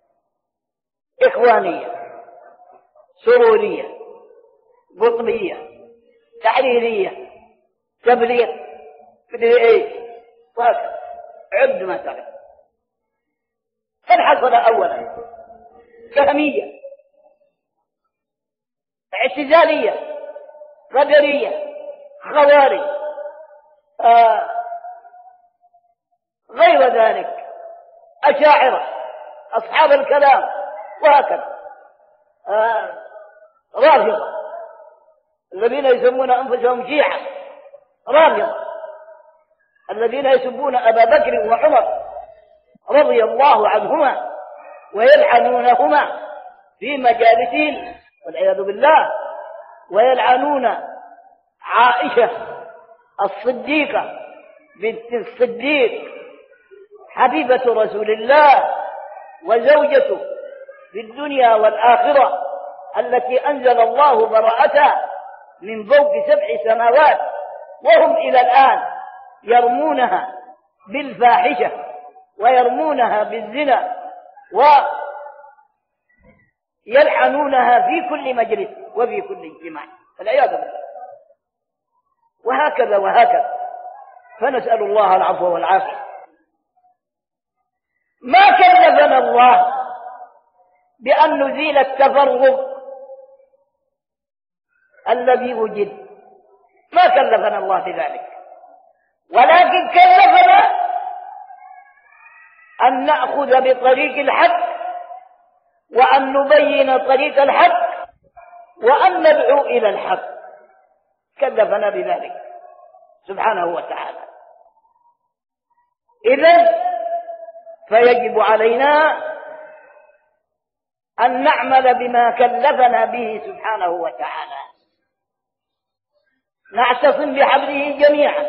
Speaker 2: إخوانية، سرورية، قطبية، تحريرية، تبليغ، مدري ايش، وهكذا عد ما تعرف. قد حصل أولا فهمية، اعتزالية، قدرية، خوارج، آه غير ذلك، أشاعرة، أصحاب الكلام، وهكذا، آه رافضة الذين يسمون أنفسهم شيعة، رافضة الذين يسبون أبا بكر وعمر رضي الله عنهما ويلعنونهما في مجالسهم والعياذ بالله، ويلعنون عائشة الصديقة بنت الصديق حبيبة رسول الله وزوجته في الدنيا والآخرة، التي أنزل الله براءتها من فوق سبع سماوات، وهم إلى الآن يرمونها بالفاحشة ويرمونها بالزنا ويلعنونها في كل مجلس وفي كل اجتماع، والعياذ بالله. وهكذا وهكذا، فنسأل الله العفو والعافية. ما كلفنا الله بأن نزيل التفرق الذي وجد، ما كلفنا الله بذلك، ولكن كلفنا أن نأخذ بطريق الحق وأن نبين طريق الحق وأن ندعو إلى الحق، كلفنا بذلك سبحانه وتعالى. إذن فيجب علينا أن نعمل بما كلفنا به سبحانه وتعالى، نعتصم بحبله جميعا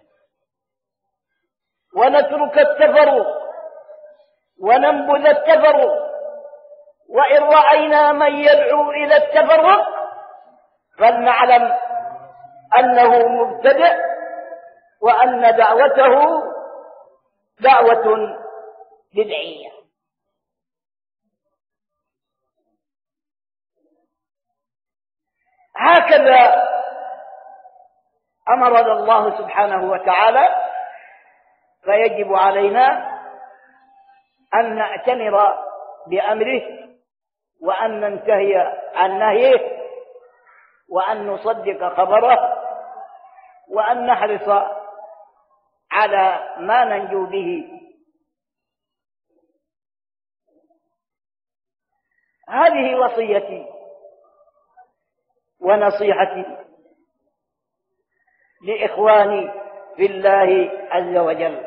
Speaker 2: ونترك التفرق وننبذ التفرق، وإن رأينا من يدعو إلى التفرق فلنعلم أنه مبتدع وأن دعوته دعوة بدعية. هكذا أمرنا الله سبحانه وتعالى، فيجب علينا أن نأتمر بأمره وأن ننتهي عن نهيه وأن نصدق خبره وأن نحرص على ما ننجو به. هذه وصيتي ونصيحتي لإخواني في الله عز وجل،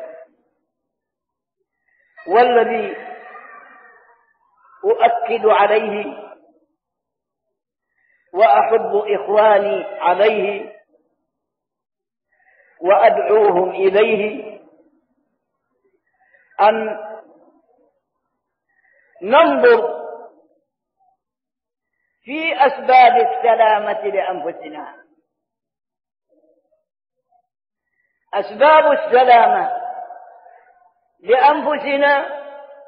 Speaker 2: والذي أؤكد عليه وأحب إخواني عليه وأدعوهم إليه أن ننظر في أسباب السلامة لأنفسنا. أسباب السلامة لأنفسنا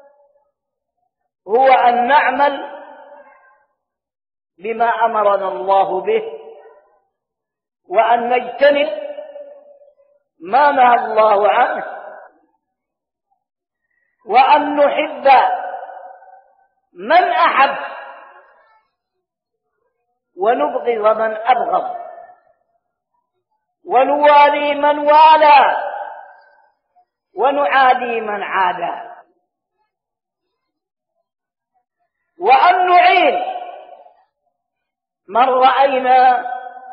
Speaker 2: هو أن نعمل بما أمرنا الله به، وأن نجتنب ما نهى الله عنه، وأن نحب من أحب ونبغض من أبغض، ونوالي من والى ونعادي من عادى، وأن نعين من رأينا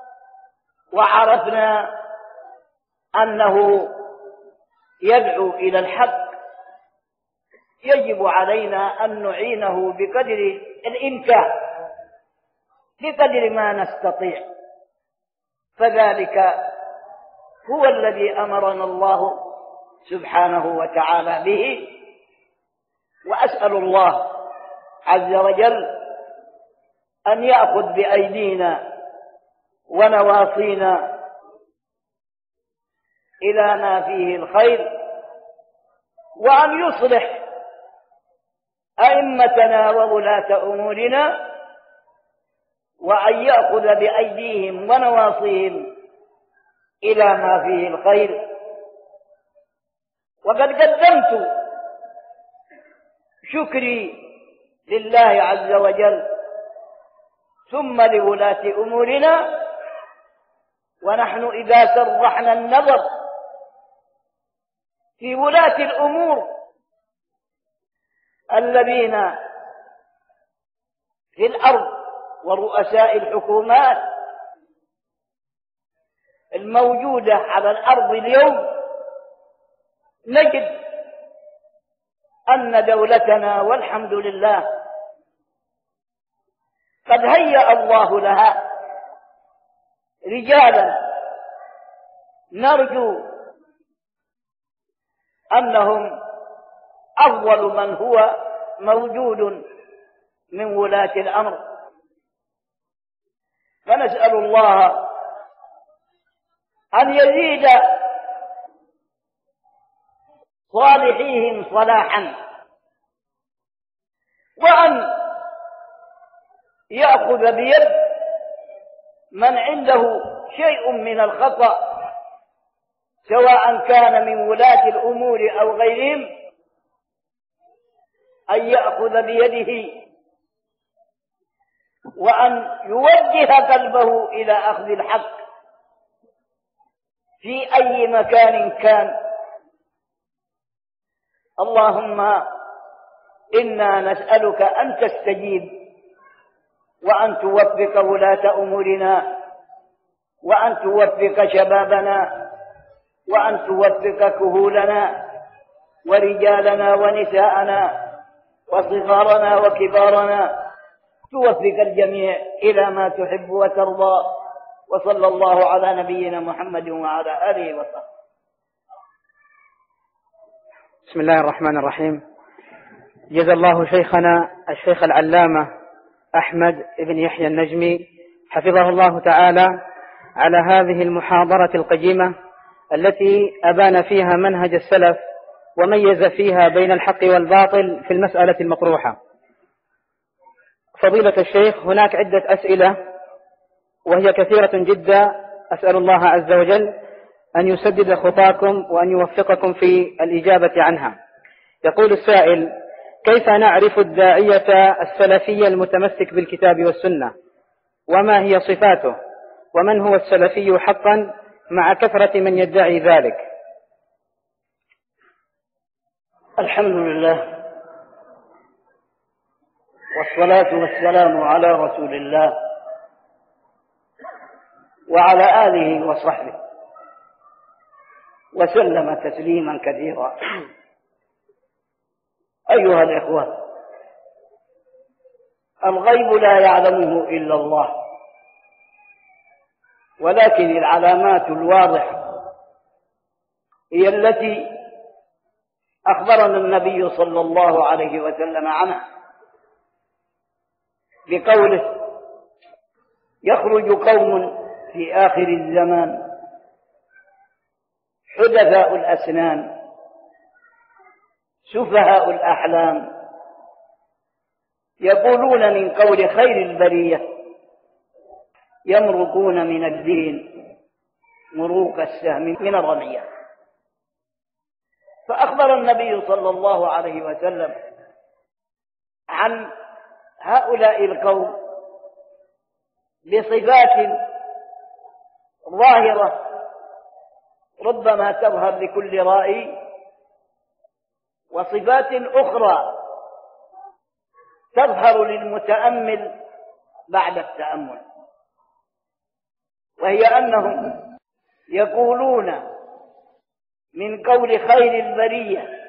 Speaker 2: وعرفنا أنه يدعو إلى الحق. يجب علينا أن نعينه بقدر الإمكان، بقدر ما نستطيع، فذلك هو الذي أمرنا الله سبحانه وتعالى به. وأسأل الله عز وجل أن يأخذ بأيدينا ونواصينا إلى ما فيه الخير، وأن يصلح أئمتنا وولاة أمورنا، وأن يأخذ بأيديهم ونواصيهم إلى ما فيه الخير. وقد قدمت شكري لله عز وجل ثم لولاة أمورنا، ونحن إذا سرحنا النظر في ولاة الأمور الذين في الأرض ورؤساء الحكومات الموجودة على الأرض اليوم، نجد أن دولتنا والحمد لله قد هيأ الله لها رجالا نرجو أنهم أفضل من هو موجود من ولاة الأمر. فنسأل الله أن يزيد صالحيهم صلاحا، وأن يأخذ بيد من عنده شيء من الخطأ، سواء كان من ولاة الأمور أو غيرهم، أن يأخذ بيده وأن يوجه قلبه إلى أخذ الحق في أي مكان كان. اللهم إنا نسألك أن تستجيب، وأن توفق ولاة أمورنا، وأن توفق شبابنا، وأن توفق كهولنا ورجالنا ونساءنا وصغارنا وكبارنا، توفق الجميع إلى ما تحب وترضى. وصلى الله على نبينا محمد وعلى آله وصحبه.
Speaker 5: بسم الله الرحمن الرحيم. جزا الله شيخنا الشيخ العلامة أحمد بن يحيى النجمي حفظه الله تعالى على هذه المحاضرة القيمة التي أبان فيها منهج السلف وميز فيها بين الحق والباطل في المسألة المطروحة. فضيلة الشيخ، هناك عدة أسئلة وهي كثيرة جدا، أسأل الله عز وجل أن يسدد خطاكم وأن يوفقكم في الإجابة عنها. يقول السائل: كيف نعرف الداعية السلفي المتمسك بالكتاب والسنة؟ وما هي صفاته؟ ومن هو السلفي حقا مع كثرة من يدعي ذلك؟
Speaker 2: الحمد لله، والصلاة والسلام على رسول الله وعلى آله وصحبه وسلم تسليما كثيرا. أيها الإخوة، الغيب لا يعلمه إلا الله، ولكن العلامات الواضحة هي التي أخبرنا النبي صلى الله عليه وسلم عنها بقوله: يخرج قوم في آخر الزمان حدثاء الأسنان سفهاء الأحلام يقولون من قول خير البرية يمرقون من الدين مروق السهم من الرمية. فأخبر النبي صلى الله عليه وسلم عن هؤلاء القوم بصفات ظاهرة ربما تظهر لكل رائي، وصفات أخرى تظهر للمتأمل بعد التأمل، وهي أنهم يقولون من قول خير البرية،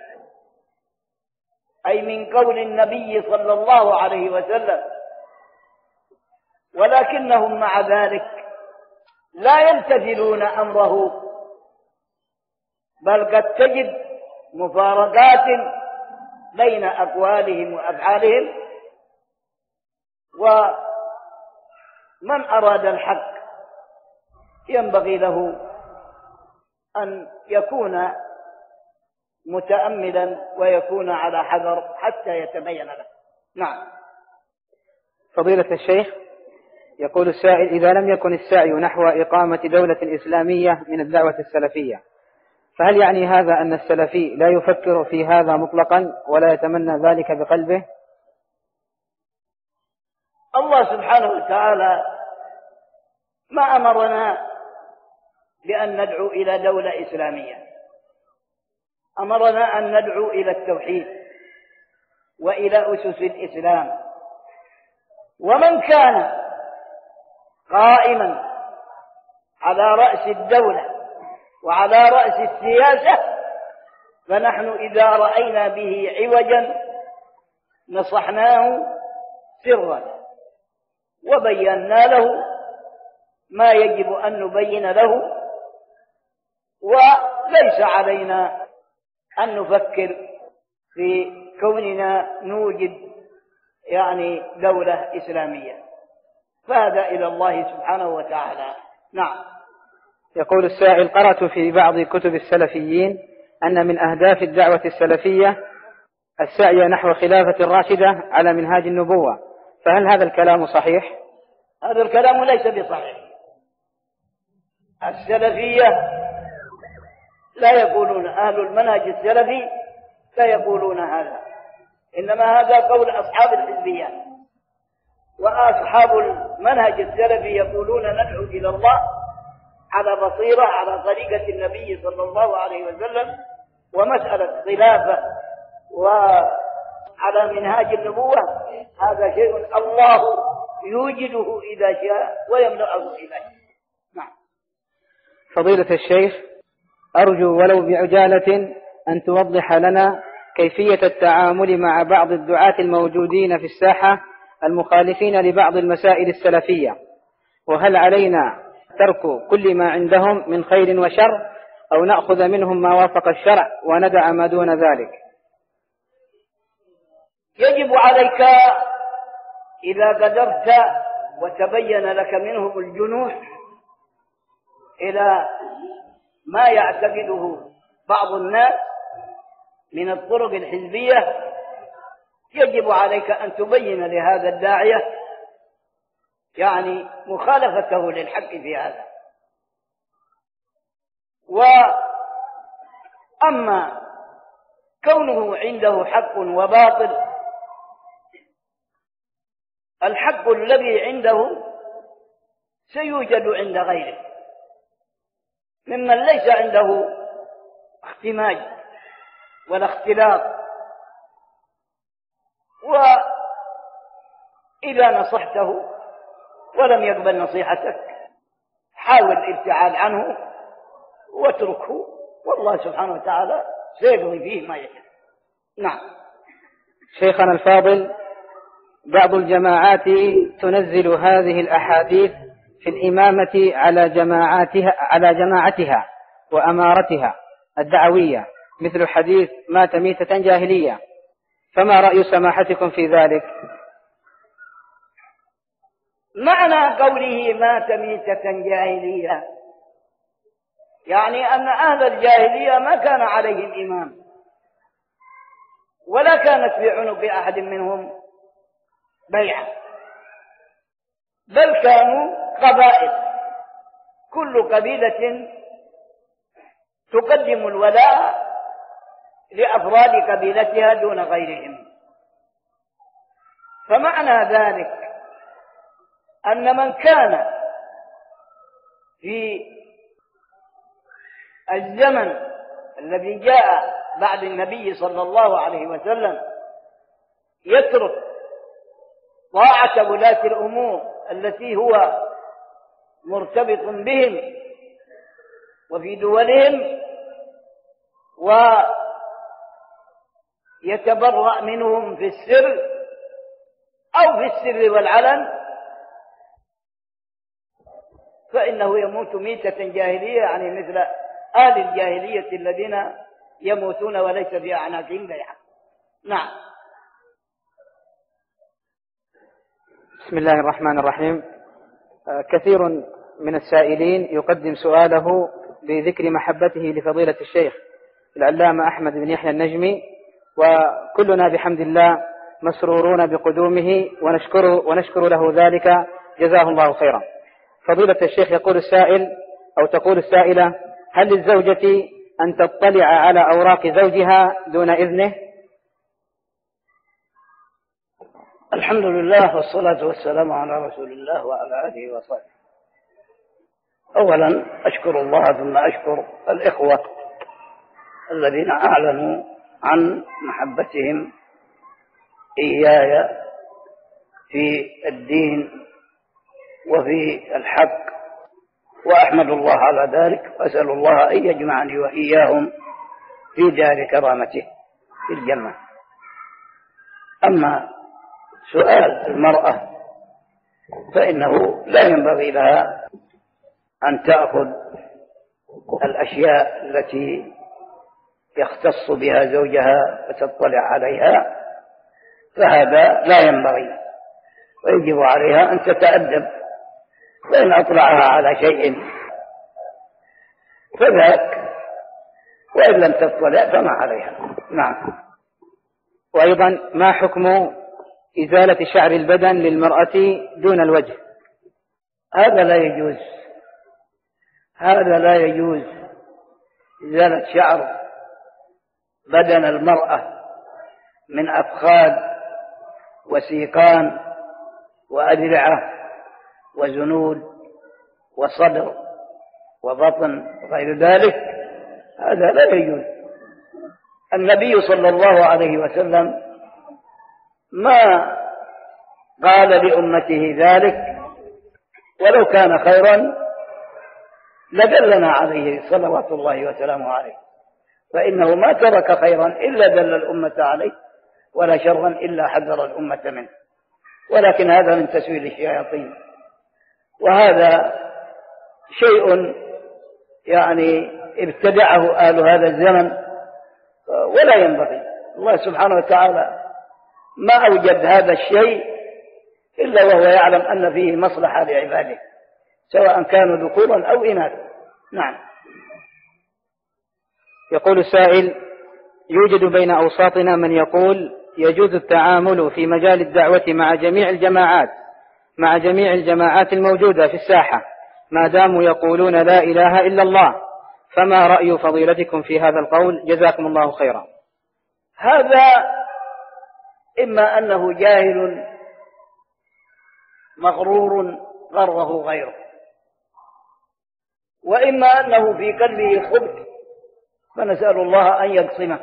Speaker 2: أي من قول النبي صلى الله عليه وسلم، ولكنهم مع ذلك لا يمتثلون أمره، بل قد تجد مفارقات بين أقوالهم وأفعالهم. ومن أراد الحق ينبغي له أن يكون متأملا ويكون على حذر حتى يتبين له. نعم.
Speaker 5: فضيلة الشيخ، يقول السائل: إذا لم يكن السعي نحو إقامة دولة إسلامية من الدعوة السلفية، فهل يعني هذا أن السلفي لا يفكر في هذا مطلقا ولا يتمنى ذلك بقلبه؟
Speaker 2: الله سبحانه وتعالى ما أمرنا بأن ندعو إلى دولة إسلامية، أمرنا أن ندعو إلى التوحيد وإلى أسس الإسلام. ومن كان قائما على رأس الدولة وعلى رأس السياسة فنحن إذا رأينا به عوجا نصحناه سرا وبينا له ما يجب أن نبين له، وليس علينا أن نفكر في كوننا نوجد يعني دولة إسلامية، فهذا إلى الله سبحانه وتعالى. نعم.
Speaker 5: يقول السائل: قرأت في بعض كتب السلفيين أن من أهداف الدعوة السلفية السعي نحو خلافة الراشدة على منهاج النبوة، فهل هذا الكلام صحيح؟
Speaker 2: هذا الكلام ليس بصحيح. السلفية لا يقولون، أهل المنهج السلفي لا يقولون هذا، إنما هذا قول أصحاب الحزبيات. وأصحاب المنهج السلفي يقولون ندعو إلى الله على بصيرة على طريقة النبي صلى الله عليه وسلم، ومسألة خلافة وعلى منهاج النبوة هذا شيء الله يوجده إذا شاء ويمنعه إذا شاء. نعم.
Speaker 5: فضيلة الشيخ، أرجو ولو بعجالة أن توضح لنا كيفية التعامل مع بعض الدعاة الموجودين في الساحة المخالفين لبعض المسائل السلفية، وهل علينا ترك كل ما عندهم من خير وشر أو نأخذ منهم ما وافق الشرع وندع ما دون ذلك؟
Speaker 2: يجب عليك إذا قدرت وتبين لك منهم الجنوح إلى ما يعتقده بعض الناس من الطرق الحزبية، يجب عليك أن تبين لهذا الداعية يعني مخالفته للحق في هذا. وأما كونه عنده حق وباطل، الحق الذي عنده سيوجد عند غيره ممن ليس عنده اختماج ولا اختلاط. وإذا نصحته ولم يقبل نصيحتك حاول الابتعاد عنه واتركه، والله سبحانه وتعالى سيقضي فيه ما يشاء. نعم.
Speaker 5: شيخنا الفاضل، بعض الجماعات تنزل هذه الأحاديث في الإمامة على جماعاتها على جماعتها وأمارتها الدعوية مثل حديث مات ميتة جاهلية، فما رأي سماحتكم في ذلك؟
Speaker 2: معنى قوله مات ميتة جاهلية يعني أن أهل الجاهلية ما كان عليهم إمام، ولا كانت في عنق أحد منهم بيعة، بل كانوا قبائل، كل قبيلة تقدم الولاء لأفراد قبيلتها دون غيرهم. فمعنى ذلك أن من كان في الزمن الذي جاء بعد النبي صلى الله عليه وسلم يترك طاعة ولاة الأمور التي هو مرتبط بهم وفي دولهم ويتبرأ منهم في السر أو في السر والعلن، فإنه يموت ميتة جاهلية، يعني مثل آل الجاهلية الذين يموتون وليس في أعناقهم بيعة. نعم.
Speaker 5: بسم الله الرحمن الرحيم. كثير من السائلين يقدم سؤاله بذكر محبته لفضيلة الشيخ العلامة أحمد بن يحيى النجمي، وكلنا بحمد الله مسرورون بقدومه ونشكره ونشكر له ذلك، جزاه الله خيرا. فضيلة الشيخ، يقول السائل أو تقول السائلة: هل للزوجة أن تطلع على أوراق زوجها دون إذنه؟
Speaker 4: الحمد لله والصلاة والسلام على رسول الله وعلى آله وصحبه. أولا أشكر الله ثم أشكر الإخوة الذين أعلنوا عن محبتهم إياي في الدين وفي الحق، وأحمد الله على ذلك، وأسأل الله أن يجمعني وإياهم في دار كرامته في الجنة. أما سؤال المرأة فإنه لا ينبغي لها أن تأخذ الأشياء التي يختص بها زوجها وتطلع عليها، فهذا لا ينبغي، ويجب عليها أن تتأدب، وإن أطلعها على شيء فذاك، وإن لم تطلع فما عليها. نعم.
Speaker 5: وأيضا ما حكم إزالة شعر البدن للمرأة دون الوجه؟
Speaker 4: هذا لا يجوز، هذا لا يجوز، إزالة شعر بدن المرأة من أفخاذ وسيقان وأذرعة وزنود وصدر وبطن وغير ذلك، هذا لا يجوز. النبي صلى الله عليه وسلم ما قال لأمته ذلك، ولو كان خيرا لدلنا عليه صلوات الله وسلامه عليه، فإنه ما ترك خيرا إلا دل الأمة عليه، ولا شرا إلا حذر الأمة منه، ولكن هذا من تسويل الشياطين، وهذا شيء يعني ابتدعه آل هذا الزمن ولا ينبغي. الله سبحانه وتعالى ما أوجد هذا الشيء إلا وهو يعلم أن فيه مصلحة لعباده، سواء كانوا ذكورا أو إناثا. نعم.
Speaker 5: يقول السائل: يوجد بين أوساطنا من يقول يجوز التعامل في مجال الدعوة مع جميع الجماعات مع جميع الجماعات الموجودة في الساحة ما داموا يقولون لا إله إلا الله، فما رأي فضيلتكم في هذا القول؟ جزاكم الله خيرا.
Speaker 2: هذا إما أنه جاهل مغرور غره غيره، وإما أنه في قلبه خبث، فنسأل الله أن يقسمه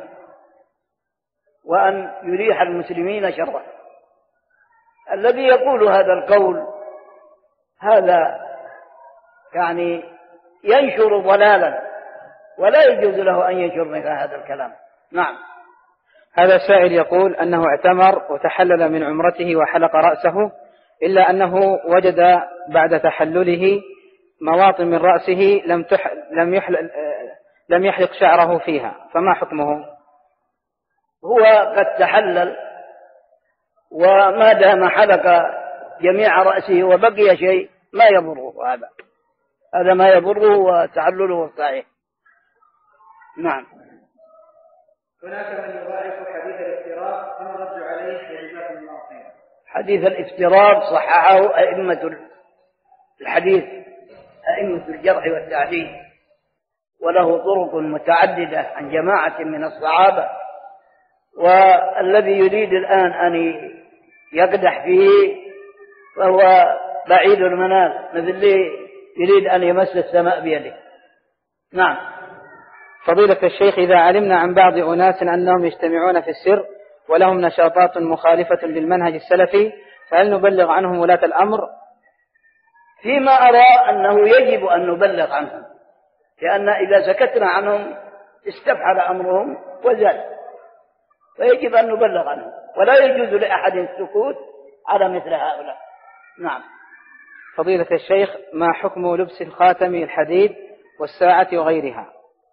Speaker 2: وأن يريح المسلمين شره. الذي يقول هذا القول هذا يعني ينشر ضلالا، ولا يجوز له أن ينشر مثل هذا الكلام. نعم.
Speaker 5: هذا السائل يقول أنه اعتمر وتحلل من عمرته وحلق رأسه، إلا أنه وجد بعد تحلله مواطن من رأسه لم تح... لم يحلق لم يحلق شعره فيها، فما حكمه؟
Speaker 2: هو قد تحلل وما دام حلق جميع رأسه وبقي شيء ما يضره، هذا هذا ما يضره وتحلله صحيح. نعم.
Speaker 5: هناك من يضاعف حديث الافتراض ثم رد عليه وجزاكم الله خيرا.
Speaker 2: حديث الافتراض صححه أئمة الحديث، أئمة الجرح والتعديل، وله طرق متعددة عن جماعة من الصحابة، والذي يريد الآن أن يقدح فيه فهو بعيد المنال، مثل اللي يريد أن يمس السماء بيده. نعم.
Speaker 5: فضيلة الشيخ، إذا علمنا عن بعض أناس أنهم يجتمعون في السر ولهم نشاطات مخالفة للمنهج السلفي، فهل نبلغ عنهم ولاة الأمر؟
Speaker 2: فيما أرى أنه يجب أن نبلغ عنهم، لأن إذا سكتنا عنهم استفحل أمرهم وزال، فيجب أن نبلغ عنهم، ولا يجوز لأحد السكوت على مثل هؤلاء. نعم.
Speaker 5: فضيلة الشيخ، ما حكم لبس الخاتم الحديد والساعة وغيرها؟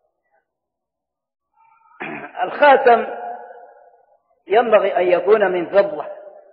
Speaker 2: الخاتم ينبغي أن يكون من فضة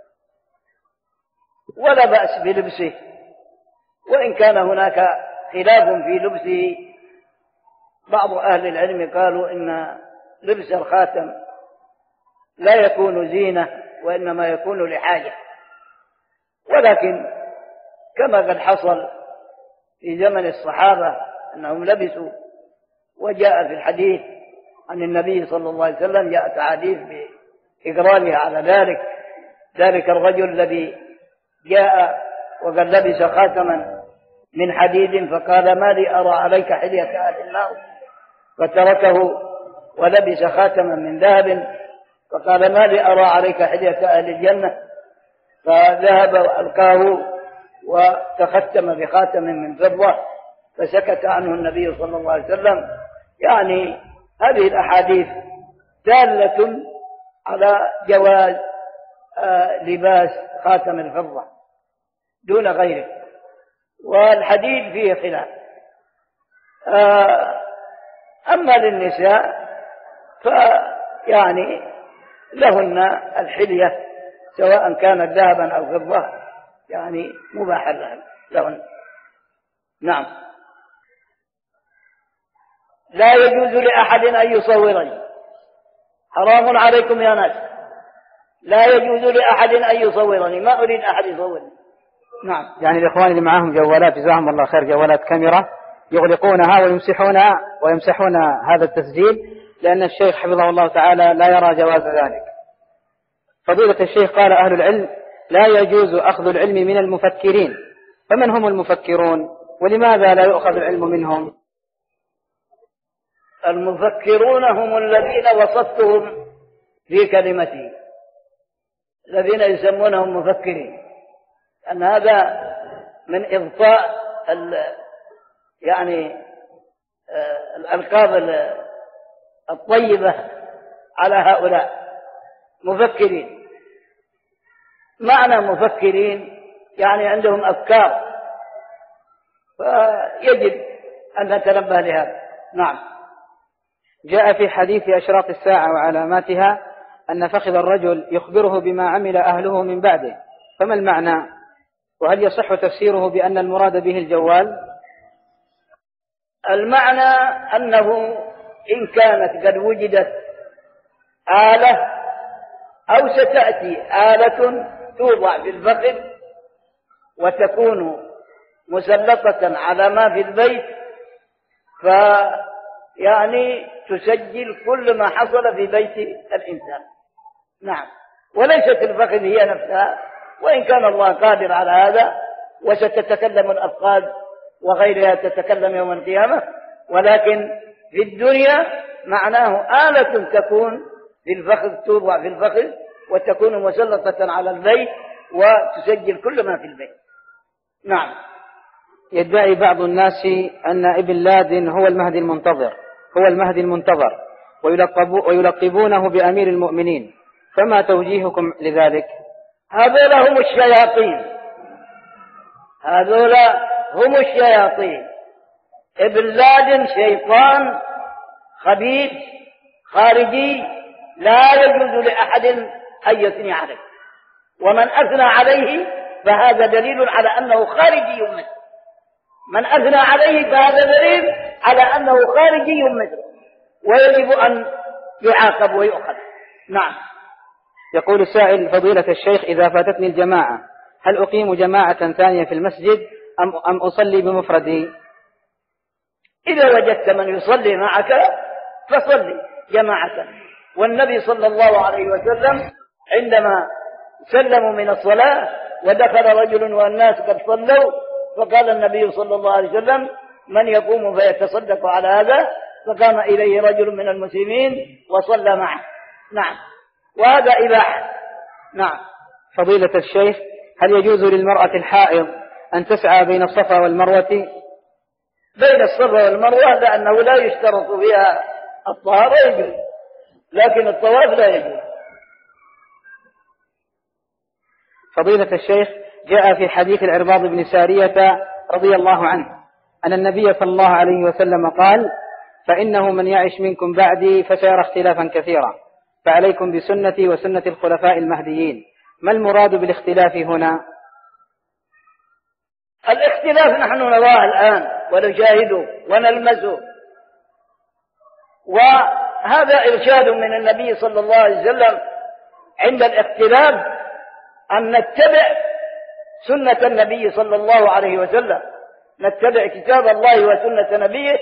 Speaker 2: ولا بأس بلبسه، وإن كان هناك خلاف في لبسه. بعض أهل العلم قالوا إن لبس الخاتم لا يكون زينة وإنما يكون لحاجة، ولكن كما قد حصل في زمن الصحابة أنهم لبسوا، وجاء في الحديث عن النبي صلى الله عليه وسلم جاءت أحاديث بإقرارها على ذلك. ذلك الرجل الذي جاء وقد لبس خاتما من حديد فقال: ما لي أرى عليك حلية أهل النار، فتركه ولبس خاتما من ذهب فقال: ما لي أرى عليك حلية أهل الجنة، فذهب وألقاه وتختم بخاتم من فضة فسكت عنه النبي صلى الله عليه وسلم. يعني هذه الأحاديث دالة على جواز آه لباس خاتم الفضة دون غيره، والحديد فيه خلاف. آه أما للنساء فيعني لهن الحلية سواء كانت ذهبا أو فضة، يعني مباح لهن. نعم. لا يجوز لأحد أن يصورني، حرام عليكم يا ناس، لا يجوز لأحد أن يصورني، ما أريد أحد يصورني. نعم.
Speaker 5: يعني الإخوان اللي معهم جوالات جزاهم الله خير، جوالات كاميرا، يغلقونها ويمسحونها ويمسحون هذا التسجيل، لأن الشيخ حفظه الله تعالى لا يرى جواز ذلك. فضيلة الشيخ، قال أهل العلم: لا يجوز أخذ العلم من المفكرين، فمن هم المفكرون ولماذا لا يؤخذ العلم منهم؟
Speaker 2: المفكرون هم الذين وصفتهم في كلمتي، الذين يسمونهم مفكرين، أن هذا من إضفاء يعني الألقاب الطيبة على هؤلاء. مفكرين، معنى مفكرين يعني عندهم أفكار، فيجب أن نتنبه لهذا. نعم.
Speaker 5: جاء في حديث أشراط الساعة وعلاماتها أن فخذ الرجل يخبره بما عمل أهله من بعده، فما المعنى؟ وهل يصح تفسيره بأن المراد به الجوال؟
Speaker 2: المعنى أنه إن كانت قد وجدت آلة أو ستأتي آلة توضع في الفخذ وتكون مسلطة على ما في البيت، فيعني تسجل كل ما حصل في بيت الإنسان. نعم. وليست الفخذ هي نفسها، وإن كان الله قادر على هذا وستتكلم الأفخاذ وغيرها تتكلم يوم القيامة، ولكن في الدنيا معناه آلة تكون في الفخذ، توضع في الفخذ وتكون مسلطة على البيت وتسجل كل ما في البيت. نعم.
Speaker 5: يدعي بعض الناس أن ابن لادن هو المهدي المنتظر هو المهدي المنتظر ويلقبونه بأمير المؤمنين، فما توجيهكم لذلك؟
Speaker 2: هذول هم الشياطين، هذول هم الشياطين. ابن لادن شيطان خبيث خارجي لا يجوز لأحد أن يثني عليه، ومن أثنى عليه فهذا دليل على أنه خارجي منه، من أثنى عليه فهذا دليل على أنه خارجي منه، ويجب أن يعاقب ويؤخذ. نعم.
Speaker 5: يقول السائل: فضيلة الشيخ، إذا فاتتني الجماعة هل أقيم جماعة ثانية في المسجد أم, أم أصلي بمفردي؟
Speaker 2: إذا وجدت من يصلي معك فصلي جماعة. والنبي صلى الله عليه وسلم عندما سلموا من الصلاة ودخل رجل والناس قد صلوا، فقال النبي صلى الله عليه وسلم: من يقوم فيتصدق على هذا؟ فقام إليه رجل من المسلمين وصلى معه. نعم، وهذا إباحة. نعم.
Speaker 5: فضيلة الشيخ، هل يجوز للمرأة الحائض أن تسعى بين الصفا والمروة؟
Speaker 2: بين الصفا والمروة لأنه لا يشترط فيها الطهارة يجوز، لكن الطواف لا يجوز.
Speaker 5: فضيلة الشيخ، جاء في حديث العرباض بن سارية رضي الله عنه أن النبي صلى الله عليه وسلم قال: فإنه من يعش منكم بعدي فسيرى اختلافا كثيرا، فعليكم بسنتي وسنة الخلفاء المهديين. ما المراد بالاختلاف هنا؟
Speaker 2: الاختلاف نحن نراه الآن ونشاهده ونلمسه، وهذا إرشاد من النبي صلى الله عليه وسلم عند الاختلاف أن نتبع سنة النبي صلى الله عليه وسلم، نتبع كتاب الله وسنة نبيه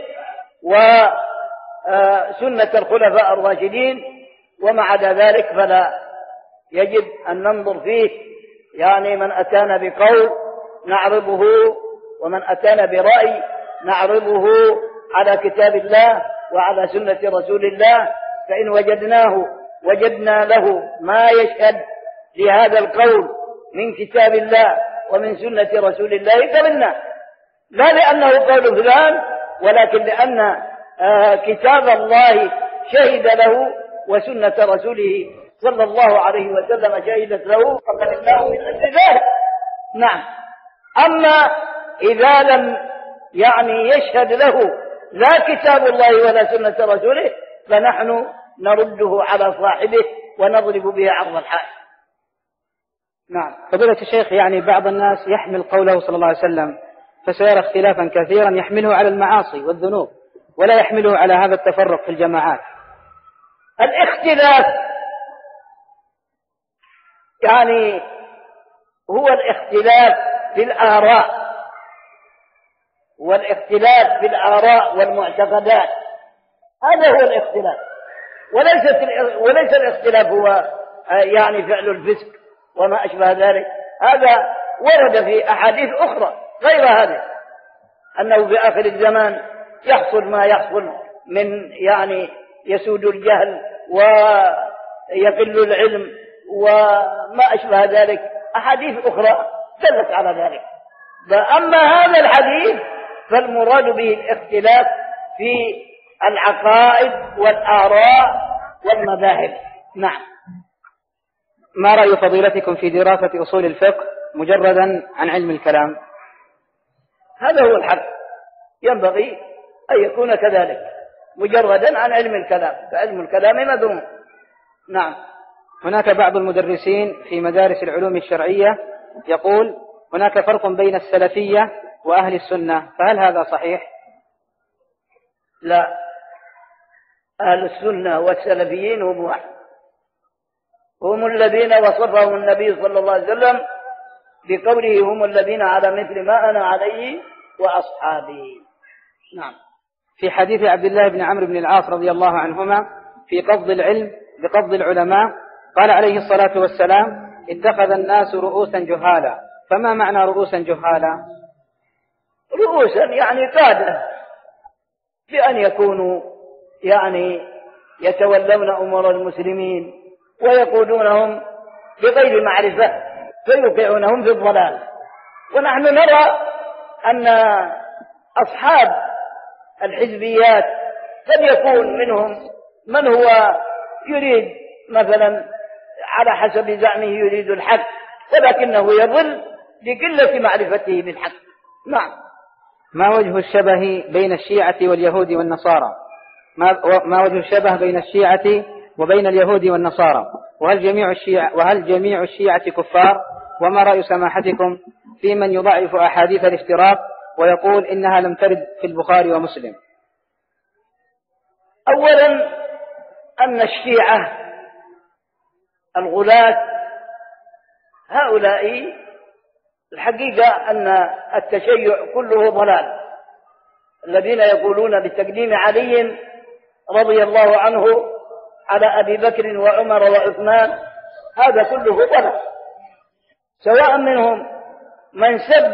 Speaker 2: وسنة الخلفاء الراشدين، وما عدا ذلك فلا يجب أن ننظر فيه. يعني من أتانا بقول نعرضه، ومن أتانا برأي نعرضه على كتاب الله وعلى سنة رسول الله، فإن وجدناه وجدنا له ما يشهد لهذا القول من كتاب الله ومن سنة رسول الله قبلنا، لا لأنه قول فلان، ولكن لأن آه كتاب الله شهد له وسنة رسوله صلى الله عليه وسلم شهدت له، فقبلناه من أجل ذلك. نعم. أما إذا لم يعني يشهد له لا كتاب الله ولا سنة رسوله فنحن نرده على صاحبه ونضرب به عرض الحائط.
Speaker 5: نعم. فضيلة الشيخ، يعني بعض الناس يحمل قوله صلى الله عليه وسلم فسيرى اختلافا كثيرا يحمله على المعاصي والذنوب ولا يحمله على هذا التفرق في الجماعات.
Speaker 2: الاختلاف يعني هو الاختلاف في الآراء، والاختلاف في الآراء والمعتقدات، هذا هو الاختلاف، وليس وليس الاختلاف هو يعني فعل الفسق وما أشبه ذلك. هذا ورد في أحاديث أخرى غير هذا، أنه في آخر الزمان يحصل ما يحصل من يعني يسود الجهل ويقل العلم وما أشبه ذلك، أحاديث أخرى دلت على ذلك. فأما هذا الحديث فالمراد به الاختلاف في العقائد والآراء والمذاهب. نعم.
Speaker 5: ما رأي فضيلتكم في دراسة أصول الفقه مجردا عن علم الكلام؟
Speaker 2: هذا هو الحق، ينبغي أن يكون كذلك مجردا عن علم الكلام، فعلم الكلام مذموم. نعم.
Speaker 5: هناك بعض المدرسين في مدارس العلوم الشرعية يقول هناك فرق بين السلفية وأهل السنة، فهل هذا صحيح؟
Speaker 2: لا، أهل السنة والسلفيين هم واحد، هم الذين وصفهم النبي صلى الله عليه وسلم بقوله هم الذين على مثل ما أنا عليه وأصحابي. نعم.
Speaker 5: في حديث عبد الله بن عمرو بن العاص رضي الله عنهما في قبض العلم بقبض العلماء قال عليه الصلاة والسلام: اتخذ الناس رؤوسا جهالا. فما معنى رؤوسا جهالا؟
Speaker 2: رؤوسا يعني قادة، بأن يكونوا يعني يتولون أمور المسلمين ويقودونهم بغير معرفة فيوقعونهم في الضلال. ونحن نرى أن أصحاب الحزبيات قد يكون منهم من هو يريد مثلا على حسب زعمه يريد الحق، ولكنه يضل لقلة معرفته بالحق. نعم.
Speaker 5: ما وجه الشبه بين الشيعة واليهود والنصارى؟ ما, ما وجه الشبه بين الشيعة وبين اليهود والنصارى؟ وهل جميع الشيعة, وهل جميع الشيعة كفار؟ وما رأي سماحتكم في من يضعف أحاديث الافتراق ويقول إنها لم ترد في البخاري ومسلم؟
Speaker 2: أولا أن الشيعة الغلاة هؤلاء الحقيقة أن التشيع كله ضلال. الذين يقولون بتقديم علي رضي الله عنه على أبي بكر وعمر وعثمان هذا كله ضلال، سواء منهم من سب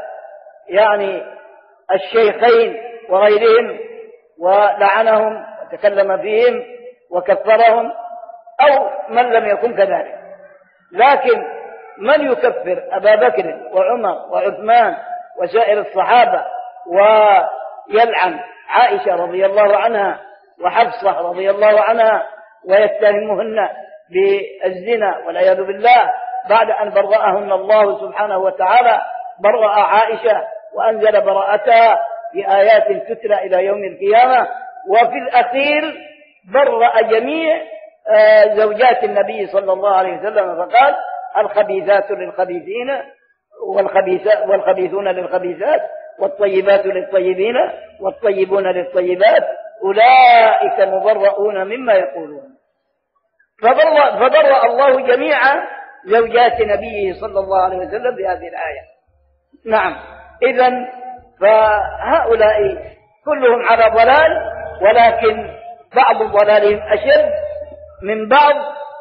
Speaker 2: يعني الشيخين وغيرهم ولعنهم وتكلم فيهم وكفرهم، أو من لم يكن كذلك. لكن من يكفر أبا بكر وعمر وعثمان وسائر الصحابة ويلعن عائشة رضي الله عنها وحفصة رضي الله عنها ويتهمهن بالزنا والعياذ بالله بعد أن برأهن الله سبحانه وتعالى، برأ عائشة وأنزل براءتها بآيات تتلى إلى يوم القيامة، وفي الأخير برأ جميع زوجات النبي صلى الله عليه وسلم فقال الخبيثات للخبيثين والخبيثون للخبيثات والطيبات للطيبين والطيبون للطيبات أولئك مبرؤون مما يقولون. فبرأ, فبرأ الله جميع زوجات نبيه صلى الله عليه وسلم بهذه الآية. نعم، إذن فهؤلاء كلهم على ضلال، ولكن بعض ضلالهم أشد من بعض،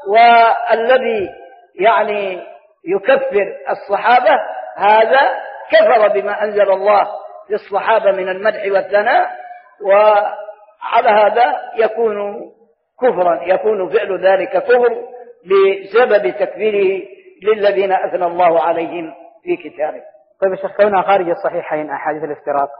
Speaker 2: والذي يعني يكفر الصحابة هذا كفر بما أنزل الله للصحابة من المدح والثناء، وعلى هذا يكون كفرا، يكون فعل ذلك كفر بسبب تكفيره للذين أثنى الله عليهم في كتابه.
Speaker 5: طيب الشيخ، كونها خارج الصحيحين أحاديث الافتراق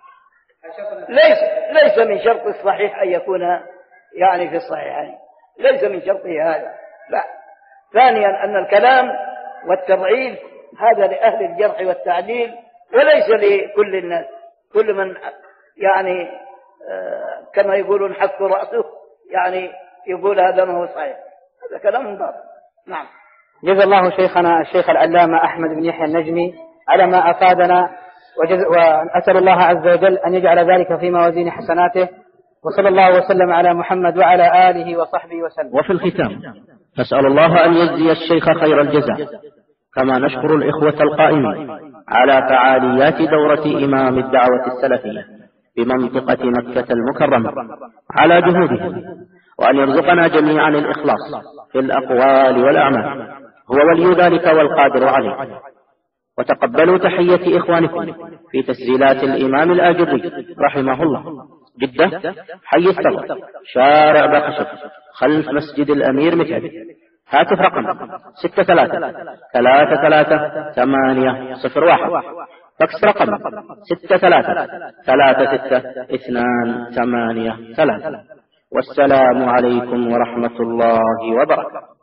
Speaker 2: ليس ليس من شرط الصحيح أن يكون يعني في الصحيحين، ليس من شرطه هذا، لا. ثانيا أن الكلام والتضعيف هذا لأهل الجرح والتعديل وليس لكل الناس. كل من يعني آه كما يقولون حك رأسه يعني يقول هذا ما هو صحيح، هذا كلام باطل. نعم.
Speaker 5: جزا الله شيخنا الشيخ العلامة أحمد بن يحيى النجمي على ما أفادنا، وأسأل الله عز وجل أن يجعل ذلك في موازين حسناته، وصلى الله وسلم على محمد وعلى آله وصحبه وسلم.
Speaker 3: وفي الختام نسأل الله أن يجزي الشيخ خير الجزاء، كما نشكر الإخوة القائمين على فعاليات دورة إمام الدعوة السلفية بمنطقة مكة المكرمة على جهودهم، وأن يرزقنا جميعا الإخلاص في الأقوال والأعمال، هو ولي ذلك والقادر عليه. وتقبلوا تحية إخوانكم في تسجيلات الإمام الآجري رحمه الله، جدة، حي الثغر، شارع بخشب، خلف مسجد الأمير متعب. هاتف رقم ستة ثلاثة ثلاثة ثلاثة ثمانية صفر واحد، فاكس رقم ستة ثلاثة ثلاثة ستة اثنان ثمانية ثلاثة. والسلام عليكم ورحمة الله وبركاته.